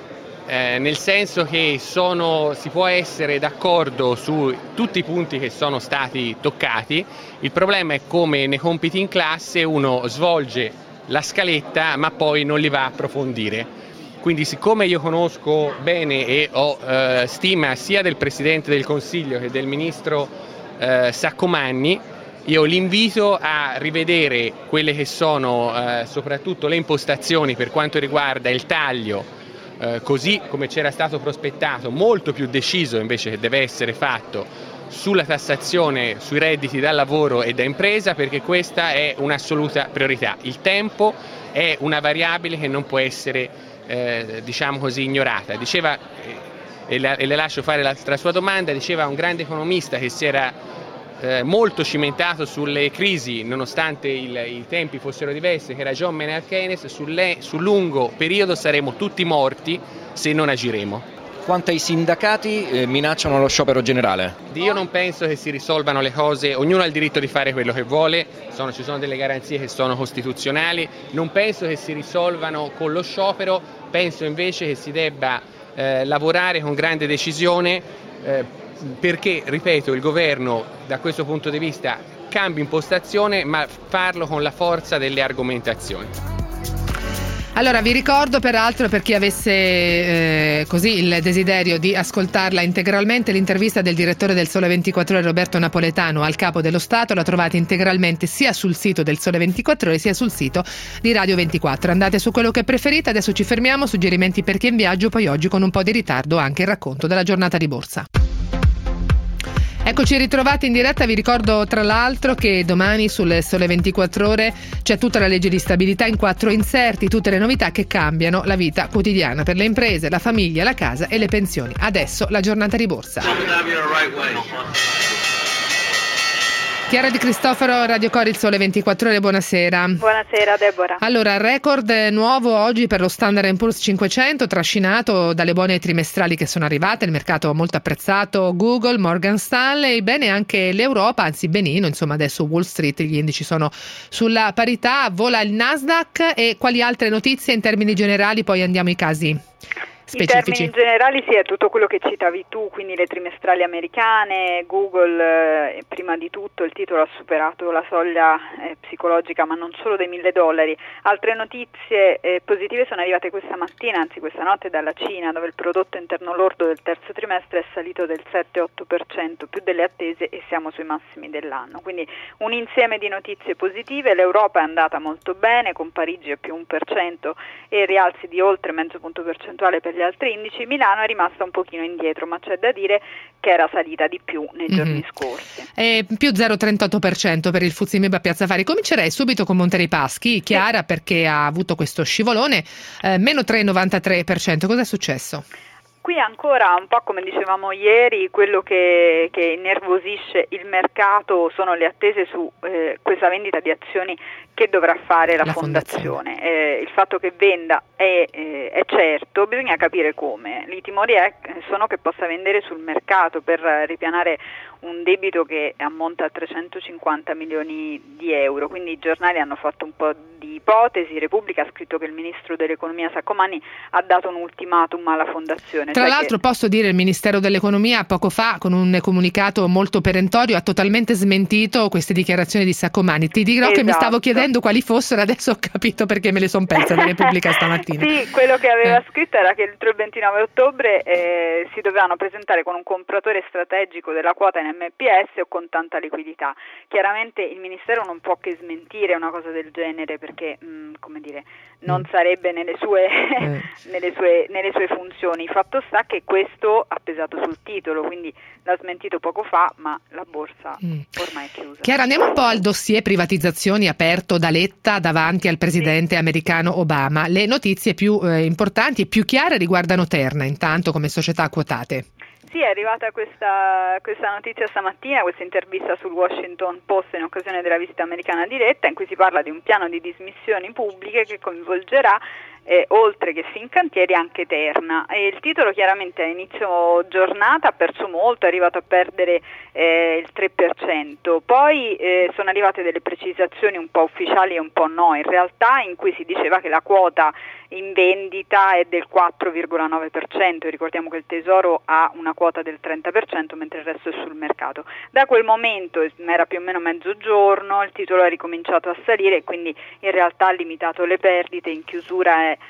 eh, nel senso che sono, si può essere d'accordo su tutti i punti che sono stati toccati. Il problema è come nei compiti in classe uno svolge la scaletta ma poi non li va a approfondire. Quindi siccome io conosco bene e ho eh, stima sia del Presidente del Consiglio che del Ministro eh, Saccomanni, io l'invito a rivedere quelle che sono eh, soprattutto le impostazioni per quanto riguarda il taglio, eh, così come c'era stato prospettato, molto più deciso invece che deve essere fatto sulla tassazione sui redditi da lavoro e da impresa, perché questa è un'assoluta priorità. Il tempo è una variabile che non può essere eh, diciamo così ignorata. Diceva, eh, e, la, e le lascio fare la, la sua domanda, diceva un grande economista che si era eh, molto cimentato sulle crisi nonostante il, i tempi fossero diversi, che era John Maynard Keynes: sul, sul lungo periodo saremo tutti morti se non agiremo. Quanto ai sindacati eh, minacciano lo sciopero generale? Io non penso che si risolvano le cose, ognuno ha il diritto di fare quello che vuole, sono, ci sono delle garanzie che sono costituzionali, non penso che si risolvano con lo sciopero, penso invece che si debba eh, lavorare con grande decisione eh, perché, ripeto, il governo da questo punto di vista cambia impostazione, ma farlo con la forza delle argomentazioni. Allora vi ricordo peraltro, per chi avesse eh, così il desiderio di ascoltarla integralmente, l'intervista del direttore del Sole ventiquattro Ore Roberto Napoletano al Capo dello Stato la trovate integralmente sia sul sito del Sole ventiquattro Ore sia sul sito di Radio ventiquattro. Andate su quello che preferite, adesso ci fermiamo, suggerimenti per chi è in viaggio, poi oggi con un po' di ritardo anche il racconto della giornata di borsa. Eccoci ritrovati in diretta, vi ricordo tra l'altro che domani sul Sole ventiquattro Ore c'è tutta la legge di stabilità in quattro inserti, tutte le novità che cambiano la vita quotidiana per le imprese, la famiglia, la casa e le pensioni. Adesso la giornata di borsa. Chiara Di Cristofaro, Radio Cori, il Sole ventiquattro Ore, buonasera. Buonasera Deborah. Allora, record nuovo oggi per lo Standard and Poor's cinquecento, trascinato dalle buone trimestrali che sono arrivate, il mercato ha molto apprezzato Google, Morgan Stanley, bene anche l'Europa, anzi benino, insomma adesso Wall Street, gli indici sono sulla parità, vola il Nasdaq. E quali altre notizie in termini generali, poi andiamo ai casi specifici. In termini generali sì, è tutto quello che citavi tu, quindi le trimestrali americane, Google eh, prima di tutto il titolo ha superato la soglia eh, psicologica, ma non solo dei mille dollari. Altre notizie eh, positive sono arrivate questa mattina, anzi questa notte, dalla Cina, dove il prodotto interno lordo del terzo trimestre è salito del sette otto per cento, più delle attese, e siamo sui massimi dell'anno. Quindi un insieme di notizie positive. L'Europa è andata molto bene, con Parigi a più uno per cento e rialzi di oltre mezzo punto percentuale per gli altri indici. Milano è rimasta un pochino indietro, ma c'è da dire che era salita di più nei mm-hmm. giorni scorsi. E più zero virgola trentotto per cento per il F T S E M I B a Piazza Affari. Comincerei subito con Monte dei Paschi, Chiara, sì, perché ha avuto questo scivolone, eh, meno tre virgola novantatré per cento. Cos'è successo? Qui ancora, un po' come dicevamo ieri, quello che, che innervosisce il mercato sono le attese su eh, questa vendita di azioni che dovrà fare la, la fondazione. fondazione. Eh, il fatto che venda è, eh, è certo, bisogna capire come. I timori è, sono che possa vendere sul mercato per ripianare un debito che ammonta a trecentocinquanta milioni di euro, quindi i giornali hanno fatto un po' di ipotesi. Repubblica ha scritto che il ministro dell'economia Saccomanni ha dato un ultimatum alla fondazione. Tra cioè l'altro che... posso dire, il Ministero dell'economia poco fa con un comunicato molto perentorio ha totalmente smentito queste dichiarazioni di Saccomanni. Ti dirò esatto. che mi stavo chiedendo quali fossero, adesso ho capito perché me le son perse da Repubblica stamattina. Sì, quello che aveva eh. scritto era che entro il ventinove ottobre eh, si dovevano presentare con un compratore strategico della quota in M P S o con tanta liquidità. Chiaramente il Ministero non può che smentire una cosa del genere perché, mh, come dire, non mm. sarebbe nelle sue, eh. nelle sue, nelle sue funzioni. Fatto sta che questo ha pesato sul titolo, quindi l'ha smentito poco fa, ma la borsa mm. ormai è chiusa. Chiara, andiamo un po' al dossier privatizzazioni aperto da Letta davanti al presidente sì. americano Obama. Le notizie più eh, importanti e più chiare riguardano Terna, intanto come società quotate. Sì, è arrivata questa, questa notizia stamattina, questa intervista sul Washington Post in occasione della visita americana di Letta, in cui si parla di un piano di dismissioni pubbliche che coinvolgerà Eh, oltre che Fincantieri anche Terna. E il titolo chiaramente a inizio giornata ha perso molto, è arrivato a perdere eh, il tre per cento, poi eh, sono arrivate delle precisazioni un po' ufficiali e un po' no in realtà, in cui si diceva che la quota in vendita è del quattro virgola nove per cento, ricordiamo che il Tesoro ha una quota del trenta per cento mentre il resto è sul mercato. Da quel momento, era più o meno mezzogiorno, il titolo è ricominciato a salire e quindi in realtà ha limitato le perdite, in chiusura è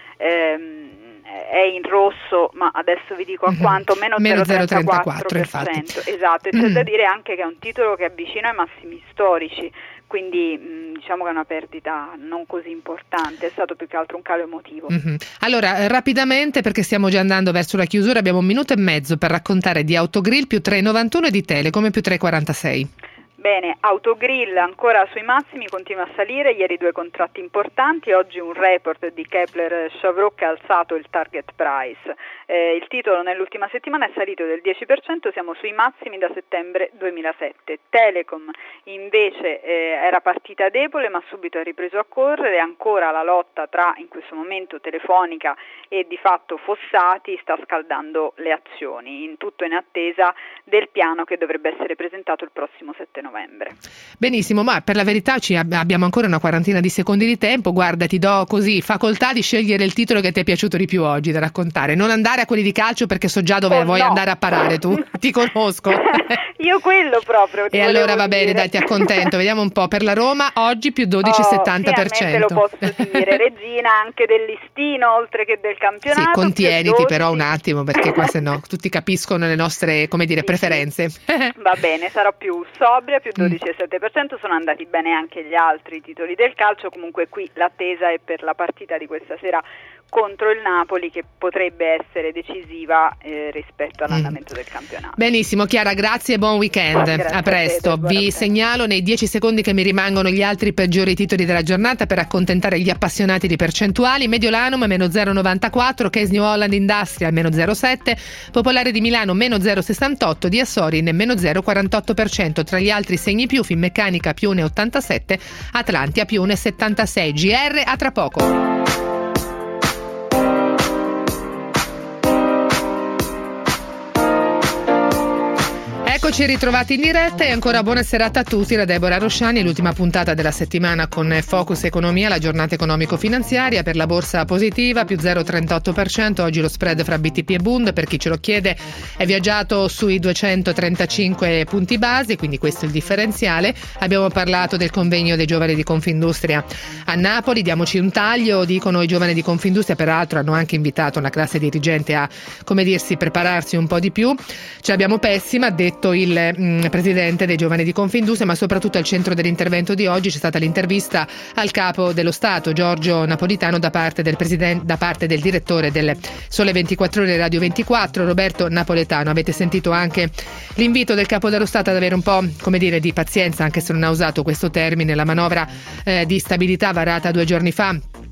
Ehm, è in rosso, ma adesso vi dico a quanto, meno zero virgola trentaquattro per cento. Esatto, e c'è da dire anche che è un titolo che è vicino ai massimi storici, quindi mh, diciamo che è una perdita non così importante, è stato più che altro un calo emotivo. Mm-hmm. Allora, rapidamente, perché stiamo già andando verso la chiusura, abbiamo un minuto e mezzo per raccontare di Autogrill più tre virgola novantuno e di Telecom più tre virgola quarantasei. Bene, Autogrill ancora sui massimi, continua a salire, ieri due contratti importanti, oggi un report di Kepler Cheuvreux che ha alzato il target price. Eh, il titolo nell'ultima settimana è salito del dieci per cento, siamo sui massimi da settembre duemilasette. Telecom invece eh, era partita debole ma subito ha ripreso a correre, ancora la lotta tra in questo momento Telefonica e di fatto Fossati sta scaldando le azioni, in tutto in attesa del piano che dovrebbe essere presentato il prossimo sette novembre. Benissimo, ma per la verità ci ab- abbiamo ancora una quarantina di secondi di tempo. Guarda, ti do così facoltà di scegliere il titolo che ti è piaciuto di più oggi da raccontare, non andare a quelli di calcio perché so già dove oh, vuoi no. andare a parare tu, ti conosco. Io quello proprio. E allora va bene, dai, ti accontento. Vediamo un po', per la Roma oggi più dodici virgola settanta per cento. Oh, sì, lo posso dire, regina anche del listino oltre che del campionato. Sì, contieniti però un attimo perché qua se no tutti capiscono le nostre, come dire, sì, preferenze. Sì. Va bene, sarò più sobria, più dodici virgola sette per cento, sono andati bene anche gli altri titoli del calcio, comunque qui l'attesa è per la partita di questa sera contro il Napoli che potrebbe essere decisiva eh, rispetto all'andamento mm. del campionato. Benissimo Chiara, grazie e buon weekend. Grazie a presto. A te, vi segnalo nei dieci secondi che mi rimangono gli altri peggiori titoli della giornata per accontentare gli appassionati di percentuali. Mediolanum meno zero virgola novantaquattro, Case New Holland Industrial meno zero virgola sette, Popolare di Milano meno zero virgola sessantotto, di Assorin meno zero virgola quarantotto per cento. Tra gli altri segni più, Finmeccanica più uno virgola ottantasette, Atlantia più uno virgola settantasei. G R a tra poco. Eccoci ritrovati in diretta e ancora buona serata a tutti da Deborah Rosciani, l'ultima puntata della settimana con Focus Economia, la giornata economico-finanziaria. Per la borsa positiva più zero virgola trentotto per cento, oggi lo spread fra B T P e Bund, per chi ce lo chiede, è viaggiato sui duecentotrentacinque punti base, quindi questo è il differenziale. Abbiamo parlato del convegno dei giovani di Confindustria a Napoli, diamoci un taglio, dicono i giovani di Confindustria, peraltro hanno anche invitato la classe dirigente a, come dirsi, prepararsi un po' di più. Ce l'abbiamo pessima, ha detto il mh, presidente dei giovani di Confindustria, ma soprattutto al centro dell'intervento di oggi c'è stata l'intervista al capo dello Stato Giorgio Napolitano da parte del presidente, da parte del direttore del Sole ventiquattro Ore Radio ventiquattro Roberto Napoletano. Avete sentito anche l'invito del capo dello Stato ad avere un po', come dire, di pazienza, anche se non ha usato questo termine. La manovra eh, di stabilità varata due giorni fa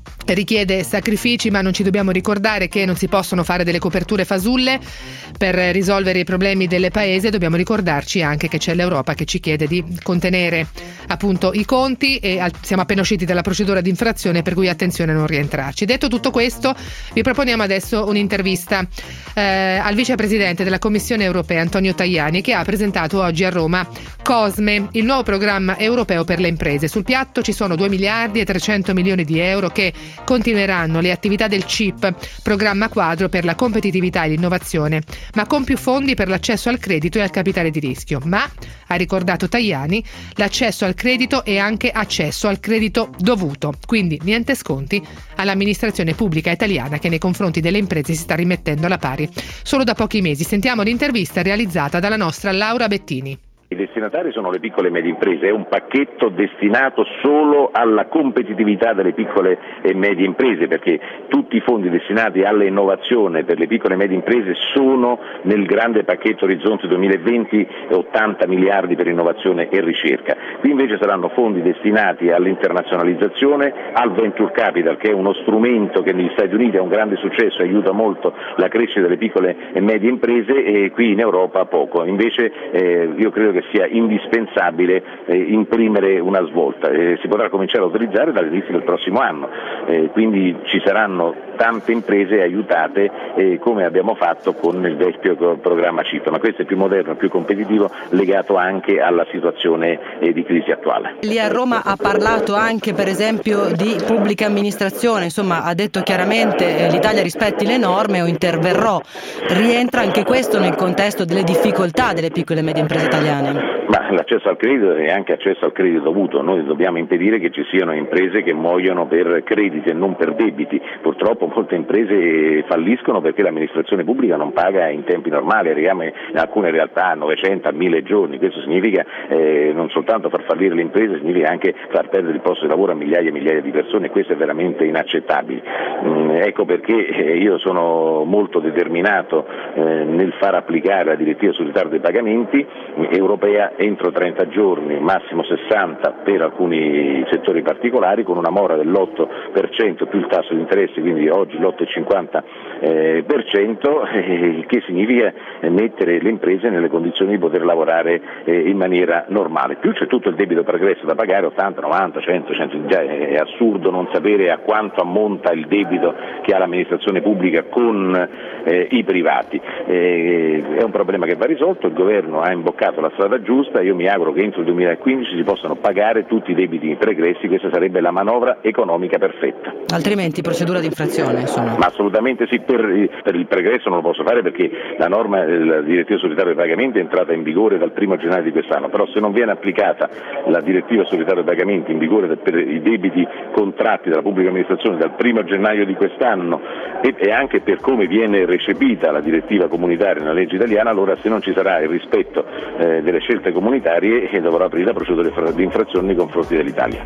richiede sacrifici, ma non ci dobbiamo ricordare che non si possono fare delle coperture fasulle per risolvere i problemi del paese. Dobbiamo ricordarci anche che c'è l'Europa che ci chiede di contenere appunto i conti e al- siamo appena usciti dalla procedura di infrazione, per cui attenzione a non rientrarci. Detto tutto questo, vi proponiamo adesso un'intervista eh, al vicepresidente della Commissione europea Antonio Tajani, che ha presentato oggi a Roma COSME, il nuovo programma europeo per le imprese. Sul piatto ci sono due miliardi e trecento milioni di euro che continueranno le attività del C I P, programma quadro per la competitività e l'innovazione, ma con più fondi per l'accesso al credito e al capitale di rischio. Ma, ha ricordato Tajani, l'accesso al credito è anche accesso al credito dovuto, quindi niente sconti all'amministrazione pubblica italiana che nei confronti delle imprese si sta rimettendo alla pari solo da pochi mesi. Sentiamo l'intervista realizzata dalla nostra Laura Bettini. I destinatari sono le piccole e medie imprese, è un pacchetto destinato solo alla competitività delle piccole e medie imprese, perché tutti i fondi destinati all'innovazione per le piccole e medie imprese sono nel grande pacchetto Orizzonte duemilaventi, ottanta miliardi per innovazione e ricerca. Qui invece saranno fondi destinati all'internazionalizzazione, al Venture Capital, che è uno strumento che negli Stati Uniti ha un grande successo e aiuta molto la crescita delle piccole e medie imprese, e qui in Europa poco. Invece eh, io credo che sia indispensabile eh, imprimere una svolta. Eh, si potrà cominciare a utilizzare dall'inizio del prossimo anno, eh, quindi ci saranno tante imprese aiutate eh, come abbiamo fatto con il vecchio programma C I P, ma questo è più moderno, più competitivo, legato anche alla situazione eh, di crisi attuale. Lì a Roma ha parlato anche per esempio di pubblica amministrazione, insomma ha detto chiaramente eh, l'Italia rispetti le norme o interverrò. Rientra anche questo nel contesto delle difficoltà delle piccole e medie imprese italiane? Ma l'accesso al credito è anche accesso al credito dovuto. Noi dobbiamo impedire che ci siano imprese che muoiono per crediti e non per debiti. Purtroppo molte imprese falliscono perché l'amministrazione pubblica non paga in tempi normali, arriviamo in alcune realtà a novecento, a mille giorni. Questo significa eh, non soltanto far fallire le imprese, significa anche far perdere il posto di lavoro a migliaia e migliaia di persone, e questo è veramente inaccettabile. Mm, ecco perché eh, io sono molto determinato eh, nel far applicare la direttiva sul ritardo dei pagamenti europea entro trenta giorni, massimo sessanta per alcuni settori particolari, con una mora dell'otto per cento più il tasso di interesse, quindi oggi l'otto virgola cinquanta per cento, il che significa mettere le imprese nelle condizioni di poter lavorare in maniera normale. Più c'è tutto il debito pregresso da pagare, ottanta, novanta, cento, cento, già è assurdo non sapere a quanto ammonta il debito che ha l'amministrazione pubblica con eh, i privati. Eh, è un problema che va risolto, il governo ha imboccato la strada giusta, io mi auguro che entro il duemilaquindici si possano pagare tutti i debiti pregressi, questa sarebbe la manovra economica perfetta. Altrimenti procedura di infrazione, insomma. Ma assolutamente sì, per, per il pregresso non lo posso fare perché la norma, la direttiva sul ritardo dei pagamenti è entrata in vigore dal primo gennaio di quest'anno, però se non viene applicata la direttiva sul ritardo dei pagamenti in vigore per i debiti contratti dalla pubblica amministrazione dal primo gennaio di quest'anno e, e anche per come viene recepita la direttiva comunitaria nella legge italiana, allora se non ci sarà il rispetto eh, delle scelte comunitarie eh, dovrà aprire la procedura di infrazione nei confronti dell'Italia.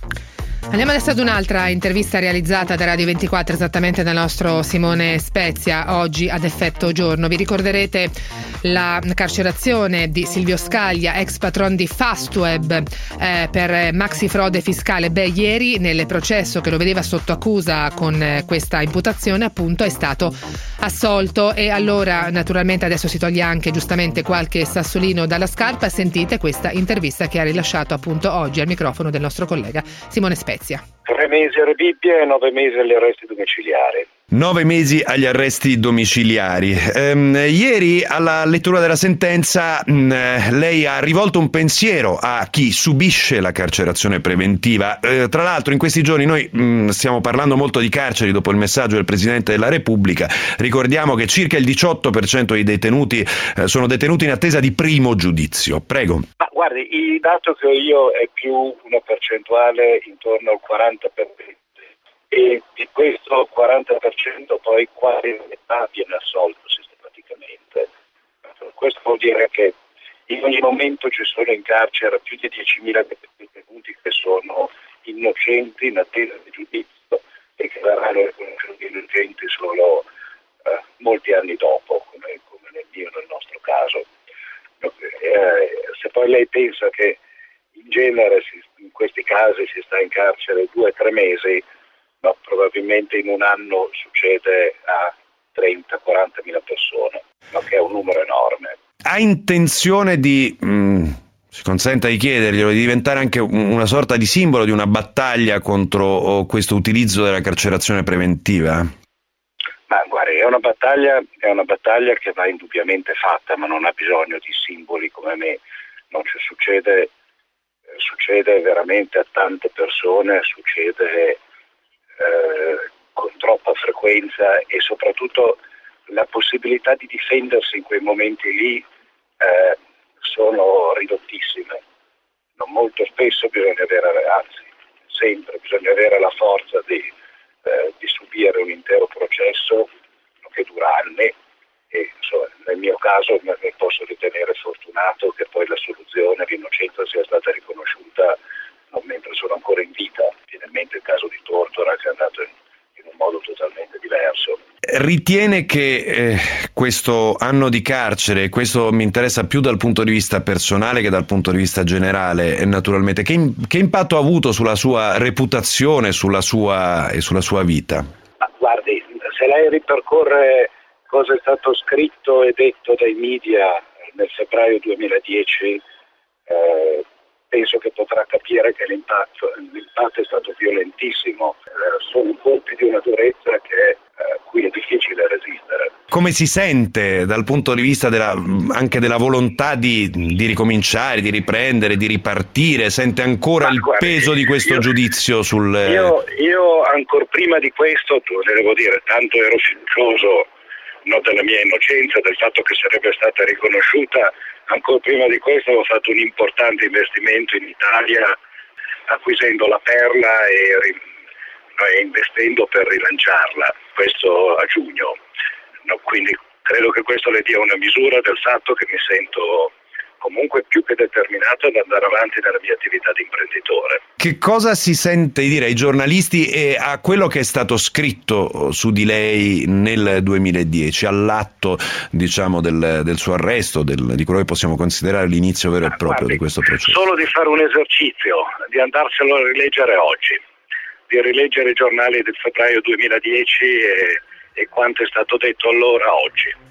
Andiamo adesso ad un'altra intervista realizzata da Radio ventiquattro, esattamente dal nostro Simone Spezia, oggi ad Effetto Giorno. Vi ricorderete la carcerazione di Silvio Scaglia, ex patron di Fastweb, eh, per maxi frode fiscale. Beh, ieri nel processo che lo vedeva sotto accusa con eh, questa imputazione, appunto, è stato assolto, e allora naturalmente adesso si toglie anche giustamente qualche sassolino dalla scarpa. Sentite questa intervista che ha rilasciato appunto oggi al microfono del nostro collega Simone Spezia. Tre mesi a rebibbia e nove mesi agli arresti domiciliari. Nove mesi agli arresti domiciliari. Ehm, ieri alla lettura della sentenza mh, lei ha rivolto un pensiero a chi subisce la carcerazione preventiva. Eh, tra l'altro in questi giorni noi mh, stiamo parlando molto di carceri dopo il messaggio del Presidente della Repubblica. Ricordiamo che circa il diciotto per cento dei detenuti eh, sono detenuti in attesa di primo giudizio. Prego. Ma guardi, il dato che ho io è più una percentuale intorno al quaranta per cento. E di questo quaranta per cento poi quasi metà viene assolto sistematicamente. Questo vuol dire che in ogni momento ci sono in carcere più di diecimila detenuti che sono innocenti in attesa di giudizio e che verranno riconosciuti innocenti solo eh, molti anni dopo, come, come nel mio nel nostro caso. Eh, se poi lei pensa che in genere si, in questi casi si sta in carcere due o tre mesi, ma probabilmente in un anno succede a trenta quaranta mila persone, no? Che è un numero enorme. Ha intenzione di, mh, si consenta di chiederglielo, di diventare anche una sorta di simbolo di una battaglia contro questo utilizzo della carcerazione preventiva? Ma guardi, è una battaglia, è una battaglia che va indubbiamente fatta, ma non ha bisogno di simboli come me. Non ci succede, succede veramente a tante persone, succede eh, con troppa frequenza, e soprattutto la possibilità di difendersi in quei momenti lì eh, sono ridottissime. Non molto spesso bisogna avere, anzi sempre bisogna avere la forza di Eh, di subire un intero processo che dura anni, e insomma, nel mio caso mi posso ritenere fortunato che poi la soluzione, l'innocenza sia stata riconosciuta non mentre sono ancora in vita. Viene in mente il caso di Tortora, che è andato in, in un modo totalmente diverso. Ritiene che eh, questo anno di carcere, questo mi interessa più dal punto di vista personale che dal punto di vista generale, eh, naturalmente, che, che impatto ha avuto sulla sua reputazione, sulla sua e sulla sua vita? Ma guardi, se lei ripercorre cosa è stato scritto e detto dai media nel febbraio duemiladieci, eh, penso che potrà capire che l'impatto, l'impatto è stato violentissimo. Eh, sono colpi di una durezza che eh, cui è difficile resistere. Come si sente dal punto di vista della, anche della volontà di, di ricominciare, di riprendere, di ripartire? Sente ancora Ma il guarda, peso di questo io, giudizio sul... Io, io ancora prima di questo, le devo dire, tanto ero fiducioso no, della mia innocenza, del fatto che sarebbe stata riconosciuta. Ancora prima di questo avevo fatto un importante investimento in Italia, acquisendo la Perla e, e investendo per rilanciarla, questo a giugno. No, quindi credo che questo le dia una misura del fatto che mi sento comunque più che determinato ad andare avanti nella mia attività di imprenditore. Che cosa si sente di dire ai giornalisti e a quello che è stato scritto su di lei nel duemiladieci, all'atto diciamo del, del suo arresto, del, di quello che possiamo considerare l'inizio vero e proprio Guardi, di questo processo? Solo di fare un esercizio, di andarselo a rileggere oggi, di rileggere i giornali del febbraio duemiladieci e, e quanto è stato detto allora oggi.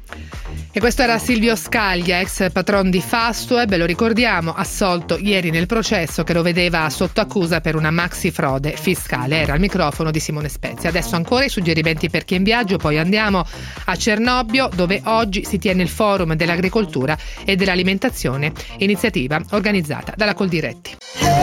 E questo era Silvio Scaglia, ex patron di Fastweb, lo ricordiamo, assolto ieri nel processo che lo vedeva sotto accusa per una maxi frode fiscale. Era al microfono di Simone Spezia. Adesso ancora i suggerimenti per chi è in viaggio, poi andiamo a Cernobbio, dove oggi si tiene il forum dell'agricoltura e dell'alimentazione, iniziativa organizzata dalla Coldiretti.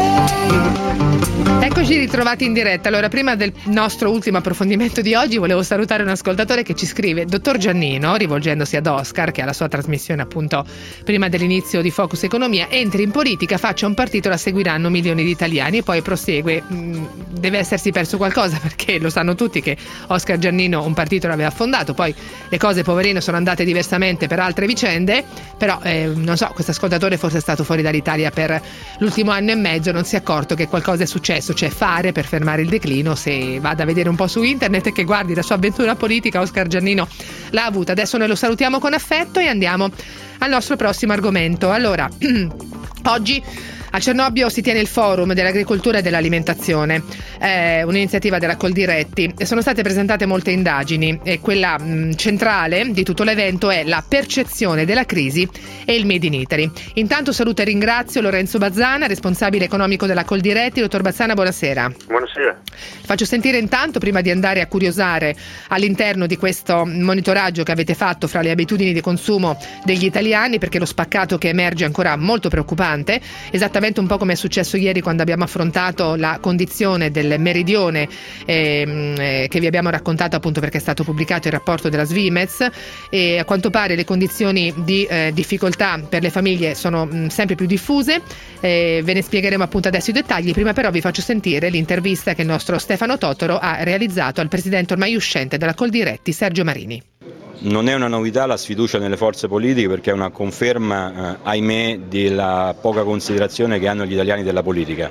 Eccoci ritrovati in diretta. Allora, prima del nostro ultimo approfondimento di oggi volevo salutare un ascoltatore che ci scrive: Dottor Giannino, rivolgendosi ad Oscar, che ha la sua trasmissione appunto prima dell'inizio di Focus Economia, entri in politica, faccia un partito, la seguiranno milioni di italiani. E poi prosegue: deve essersi perso qualcosa, perché lo sanno tutti che Oscar Giannino un partito l'aveva fondato, poi le cose poverino sono andate diversamente per altre vicende, però eh, non so, questo ascoltatore forse è stato fuori dall'Italia per l'ultimo anno e mezzo, non si è accorto che qualcosa è successo, c'è fare per fermare il declino. Se vada a vedere un po' su internet e che guardi la sua avventura politica, Oscar Giannino l'ha avuta. Adesso noi lo salutiamo con affetto e andiamo al nostro prossimo argomento. Allora, oggi a Cernobbio si tiene il forum dell'agricoltura e dell'alimentazione, è un'iniziativa della Coldiretti. Sono state presentate molte indagini e quella mh, centrale di tutto l'evento è la percezione della crisi e il Made in Italy. Intanto saluto e ringrazio Lorenzo Bazzana, responsabile economico della Coldiretti. Dottor Bazzana, buonasera. Buonasera. Faccio sentire intanto, prima di andare a curiosare all'interno di questo monitoraggio che avete fatto fra le abitudini di consumo degli italiani, perché lo spaccato che emerge è ancora molto preoccupante, esattamente un po' come è successo ieri quando abbiamo affrontato la condizione del meridione ehm, eh, che vi abbiamo raccontato appunto perché è stato pubblicato il rapporto della Svimez, e a quanto pare le condizioni di eh, difficoltà per le famiglie sono mh, sempre più diffuse. Eh, ve ne spiegheremo appunto adesso i dettagli. Prima però vi faccio sentire l'intervista che il nostro Stefano Totaro ha realizzato al presidente ormai uscente della Coldiretti, Sergio Marini. Non è una novità la sfiducia nelle forze politiche, perché è una conferma, eh, ahimè, della poca considerazione che hanno gli italiani della politica.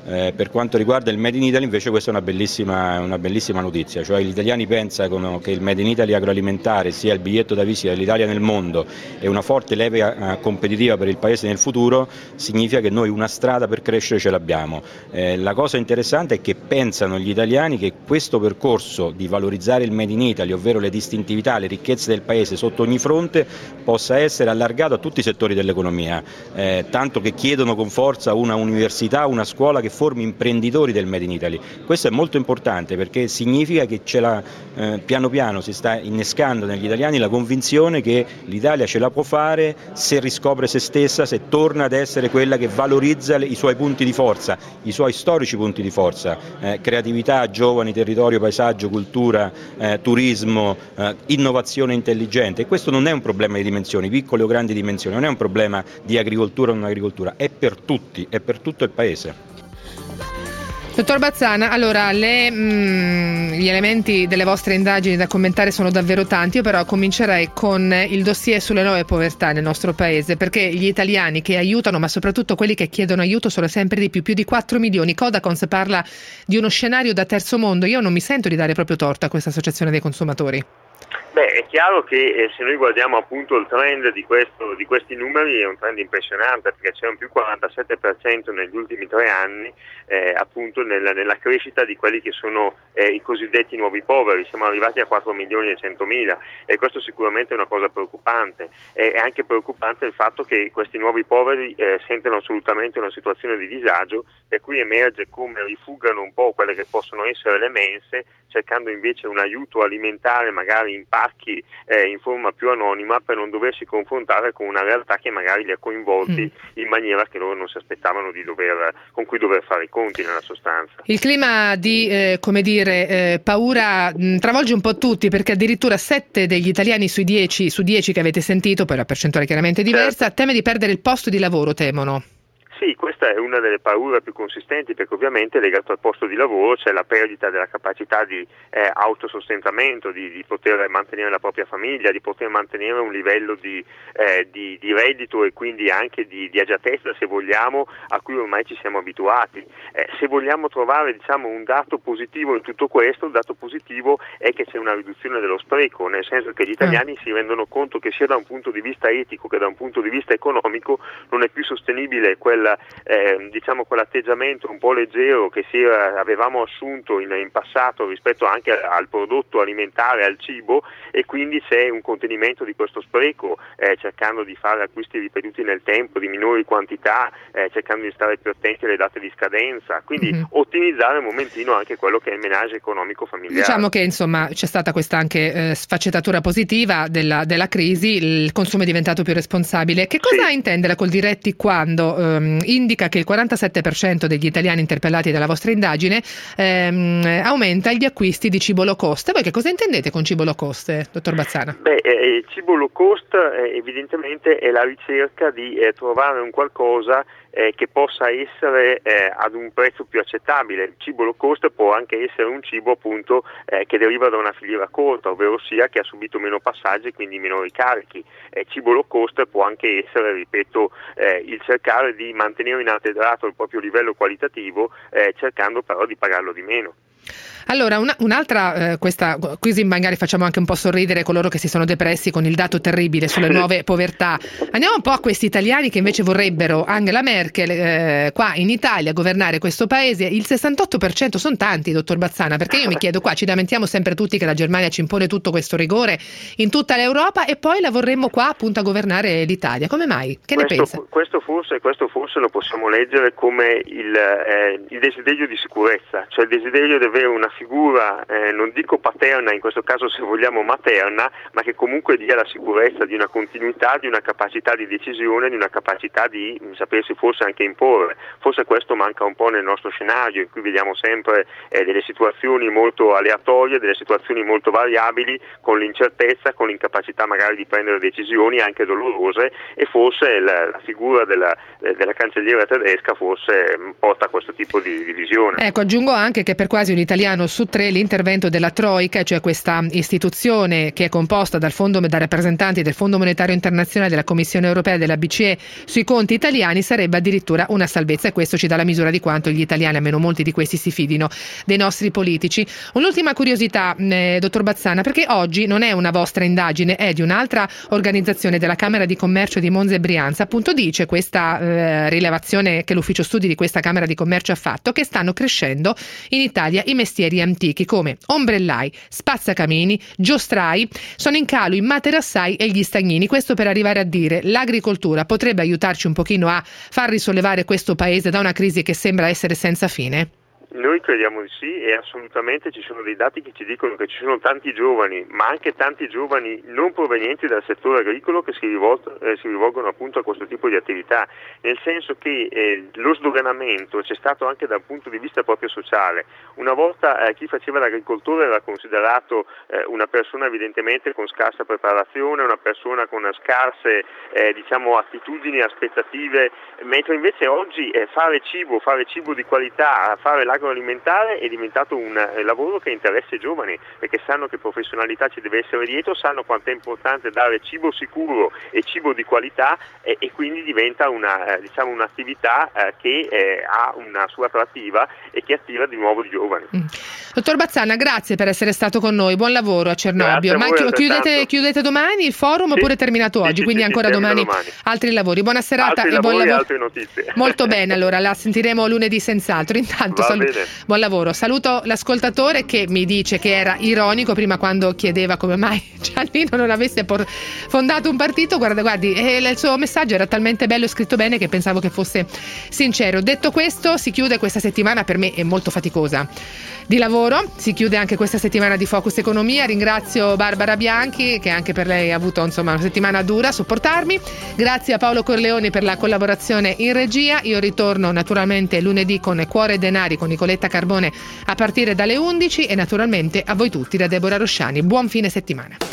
Eh, per quanto riguarda il Made in Italy invece questa è una bellissima, una bellissima notizia, cioè gli italiani pensano che il Made in Italy agroalimentare sia il biglietto da visita dell'Italia nel mondo e una forte leva eh, competitiva per il Paese nel futuro, significa che noi una strada per crescere ce l'abbiamo. Eh, la cosa interessante è che pensano gli italiani che questo percorso di valorizzare il Made in Italy, ovvero le distintività, le ricchezze del Paese sotto ogni fronte, possa essere allargato a tutti i settori dell'economia, eh, tanto che chiedono con forza una università, una scuola che formi imprenditori del Made in Italy. Questo è molto importante perché significa che ce la, eh, piano piano si sta innescando negli italiani la convinzione che l'Italia ce la può fare se riscopre se stessa, se torna ad essere quella che valorizza i suoi punti di forza, i suoi storici punti di forza, eh, creatività, giovani, territorio, paesaggio, cultura, eh, turismo, eh, innovazione intelligente. E questo non è un problema di dimensioni, piccole o grandi dimensioni, non è un problema di agricoltura o non agricoltura, è per tutti, è per tutto il Paese. Dottor Bazzana, allora le, mh, gli elementi delle vostre indagini da commentare sono davvero tanti, io però comincerei con il dossier sulle nuove povertà nel nostro paese, perché gli italiani che aiutano, ma soprattutto quelli che chiedono aiuto, sono sempre di più, più di quattro milioni. Codacons parla di uno scenario da terzo mondo, io non mi sento di dare proprio torto a questa associazione dei consumatori. Beh, è chiaro che eh, se noi guardiamo appunto il trend di, questo, di questi numeri è un trend impressionante, perché c'è un più quarantasette per cento negli ultimi tre anni eh, appunto nella, nella crescita di quelli che sono eh, i cosiddetti nuovi poveri. Siamo arrivati a quattro milioni e centomila e questo sicuramente è una cosa preoccupante. È anche preoccupante il fatto che questi nuovi poveri eh, sentono assolutamente una situazione di disagio, per cui emerge come rifuggano un po' quelle che possono essere le mense, cercando invece un aiuto alimentare magari in pacchi eh, in forma più anonima, per non doversi confrontare con una realtà che magari li ha coinvolti mm. in maniera che loro non si aspettavano di dover, con cui dover fare i conti nella sostanza. Il clima di eh, come dire eh, paura mh, travolge un po' tutti, perché addirittura sette degli italiani sui dieci, su dieci che avete sentito, poi la percentuale è chiaramente diversa, certo. teme di perdere il posto di lavoro, temono. Sì, questa è una delle paure più consistenti, perché ovviamente legato al posto di lavoro c'è la perdita della capacità di eh, autosostentamento, di, di poter mantenere la propria famiglia, di poter mantenere un livello di, eh, di, di reddito e quindi anche di, di agiatezza, se vogliamo, a cui ormai ci siamo abituati. Eh, se vogliamo trovare diciamo, un dato positivo in tutto questo, il dato positivo è che c'è una riduzione dello spreco, nel senso che gli italiani mm. si rendono conto che sia da un punto di vista etico che da un punto di vista economico non è più sostenibile quella Eh, diciamo quell'atteggiamento un po' leggero che si era, avevamo assunto in, in passato rispetto anche al, al prodotto alimentare, al cibo, e quindi c'è un contenimento di questo spreco, eh, cercando di fare acquisti ripetuti nel tempo, di minori quantità, eh, cercando di stare più attenti alle date di scadenza, quindi mm-hmm. ottimizzare un momentino anche quello che è il menage economico familiare. Diciamo che insomma c'è stata questa anche eh, sfaccettatura positiva della, della crisi, il consumo è diventato più responsabile. Che cosa sì. intende la Coldiretti quando ehm, indica che il quarantasette per cento degli italiani interpellati dalla vostra indagine ehm, aumenta gli acquisti di cibo low cost? Voi che cosa intendete con cibo low cost, dottor Bazzana? Beh, eh, il cibo low cost eh, evidentemente è la ricerca di eh, trovare un qualcosa eh, che possa essere eh, ad un prezzo più accettabile. Il cibo low cost può anche essere un cibo appunto eh, che deriva da una filiera corta, ovvero sia che ha subito meno passaggi e quindi meno ricarichi. Eh, cibo low cost può anche essere, ripeto, eh, il cercare di mantenere inalterato il proprio livello qualitativo, eh, cercando però di pagarlo di meno. Allora, una, un'altra, eh, questa, così magari facciamo anche un po' sorridere coloro che si sono depressi con il dato terribile sulle nuove povertà. Andiamo un po' a questi italiani che invece vorrebbero Angela Merkel eh, qua in Italia governare questo paese. Il sessantotto per cento sono tanti, dottor Bazzana, perché io mi chiedo, qua ci lamentiamo sempre tutti che la Germania ci impone tutto questo rigore in tutta l'Europa e poi la vorremmo qua appunto a governare l'Italia. Come mai? Che questo, ne pensa? Questo forse, questo forse lo possiamo leggere come il, eh, il desiderio di sicurezza, cioè il desiderio di avere una figura, eh, non dico paterna, in questo caso se vogliamo materna, ma che comunque dia la sicurezza di una continuità, di una capacità di decisione, di una capacità di mh, sapersi forse anche imporre. Forse questo manca un po' nel nostro scenario, in cui vediamo sempre eh, delle situazioni molto aleatorie, delle situazioni molto variabili, con l'incertezza, con l'incapacità magari di prendere decisioni anche dolorose, e forse la, la figura della, eh, della cancelliera tedesca forse mh, porta a questo tipo di, di visione. Ecco, aggiungo anche che per quasi un italiano su tre l'intervento della Troika, cioè questa istituzione che è composta dal fondo, da rappresentanti del Fondo Monetario Internazionale, della Commissione Europea e della B C E sui conti italiani, sarebbe addirittura una salvezza, e questo ci dà la misura di quanto gli italiani, almeno molti di questi, si fidino dei nostri politici. Un'ultima curiosità, eh, dottor Bazzana, perché oggi non è una vostra indagine, è di un'altra organizzazione della Camera di Commercio di Monza e Brianza. Appunto dice questa eh, rilevazione che l'ufficio studi di questa Camera di Commercio ha fatto, che stanno crescendo in Italia i mestieri antichi come ombrellai, spazzacamini, giostrai, sono in calo i materassai e gli stagnini. Questo per arrivare a dire l'agricoltura potrebbe aiutarci un pochino a far risollevare questo paese da una crisi che sembra essere senza fine? Noi crediamo di sì, e assolutamente ci sono dei dati che ci dicono che ci sono tanti giovani, ma anche tanti giovani non provenienti dal settore agricolo che si, rivolto, eh, si rivolgono appunto a questo tipo di attività, nel senso che eh, lo sdoganamento c'è stato anche dal punto di vista proprio sociale. Una volta eh, chi faceva l'agricoltore era considerato eh, una persona evidentemente con scarsa preparazione, una persona con scarse eh, diciamo attitudini, aspettative, mentre invece oggi eh, fare cibo, fare cibo di qualità, fare l'agroalimentare è diventato un eh, lavoro che interessa i giovani, perché sanno che professionalità ci deve essere dietro, sanno quanto è importante dare cibo sicuro e cibo di qualità, eh, e quindi diventa una, eh, diciamo un'attività eh, che eh, ha una sua attrattiva e che attira di nuovo i giovani. Mm. Dottor Bazzana, grazie per essere stato con noi, buon lavoro a Cernobbio. Ma chiudete, chiudete domani il forum, sì, oppure è terminato oggi? Sì, quindi sì, ancora domani, domani altri lavori. Buona serata altri e buon lavoro. Altre notizie. Molto bene, allora la sentiremo lunedì senz'altro. Intanto sal- buon lavoro. Saluto l'ascoltatore che mi dice che era ironico prima quando chiedeva come mai Giannino non avesse por- fondato un partito. Guarda, guardi, eh, il suo messaggio era talmente bello e scritto bene che pensavo che fosse sincero. Detto questo, si chiude questa settimana, per me è molto faticosa, di lavoro. Si chiude anche questa settimana di Focus Economia. Ringrazio Barbara Bianchi, che anche per lei ha avuto insomma una settimana dura a sopportarmi. Grazie a Paolo Corleoni per la collaborazione in regia. Io ritorno naturalmente lunedì con Cuore e Denari con Nicoletta Carbone a partire dalle undici, e naturalmente a voi tutti da Deborah Rosciani. Buon fine settimana.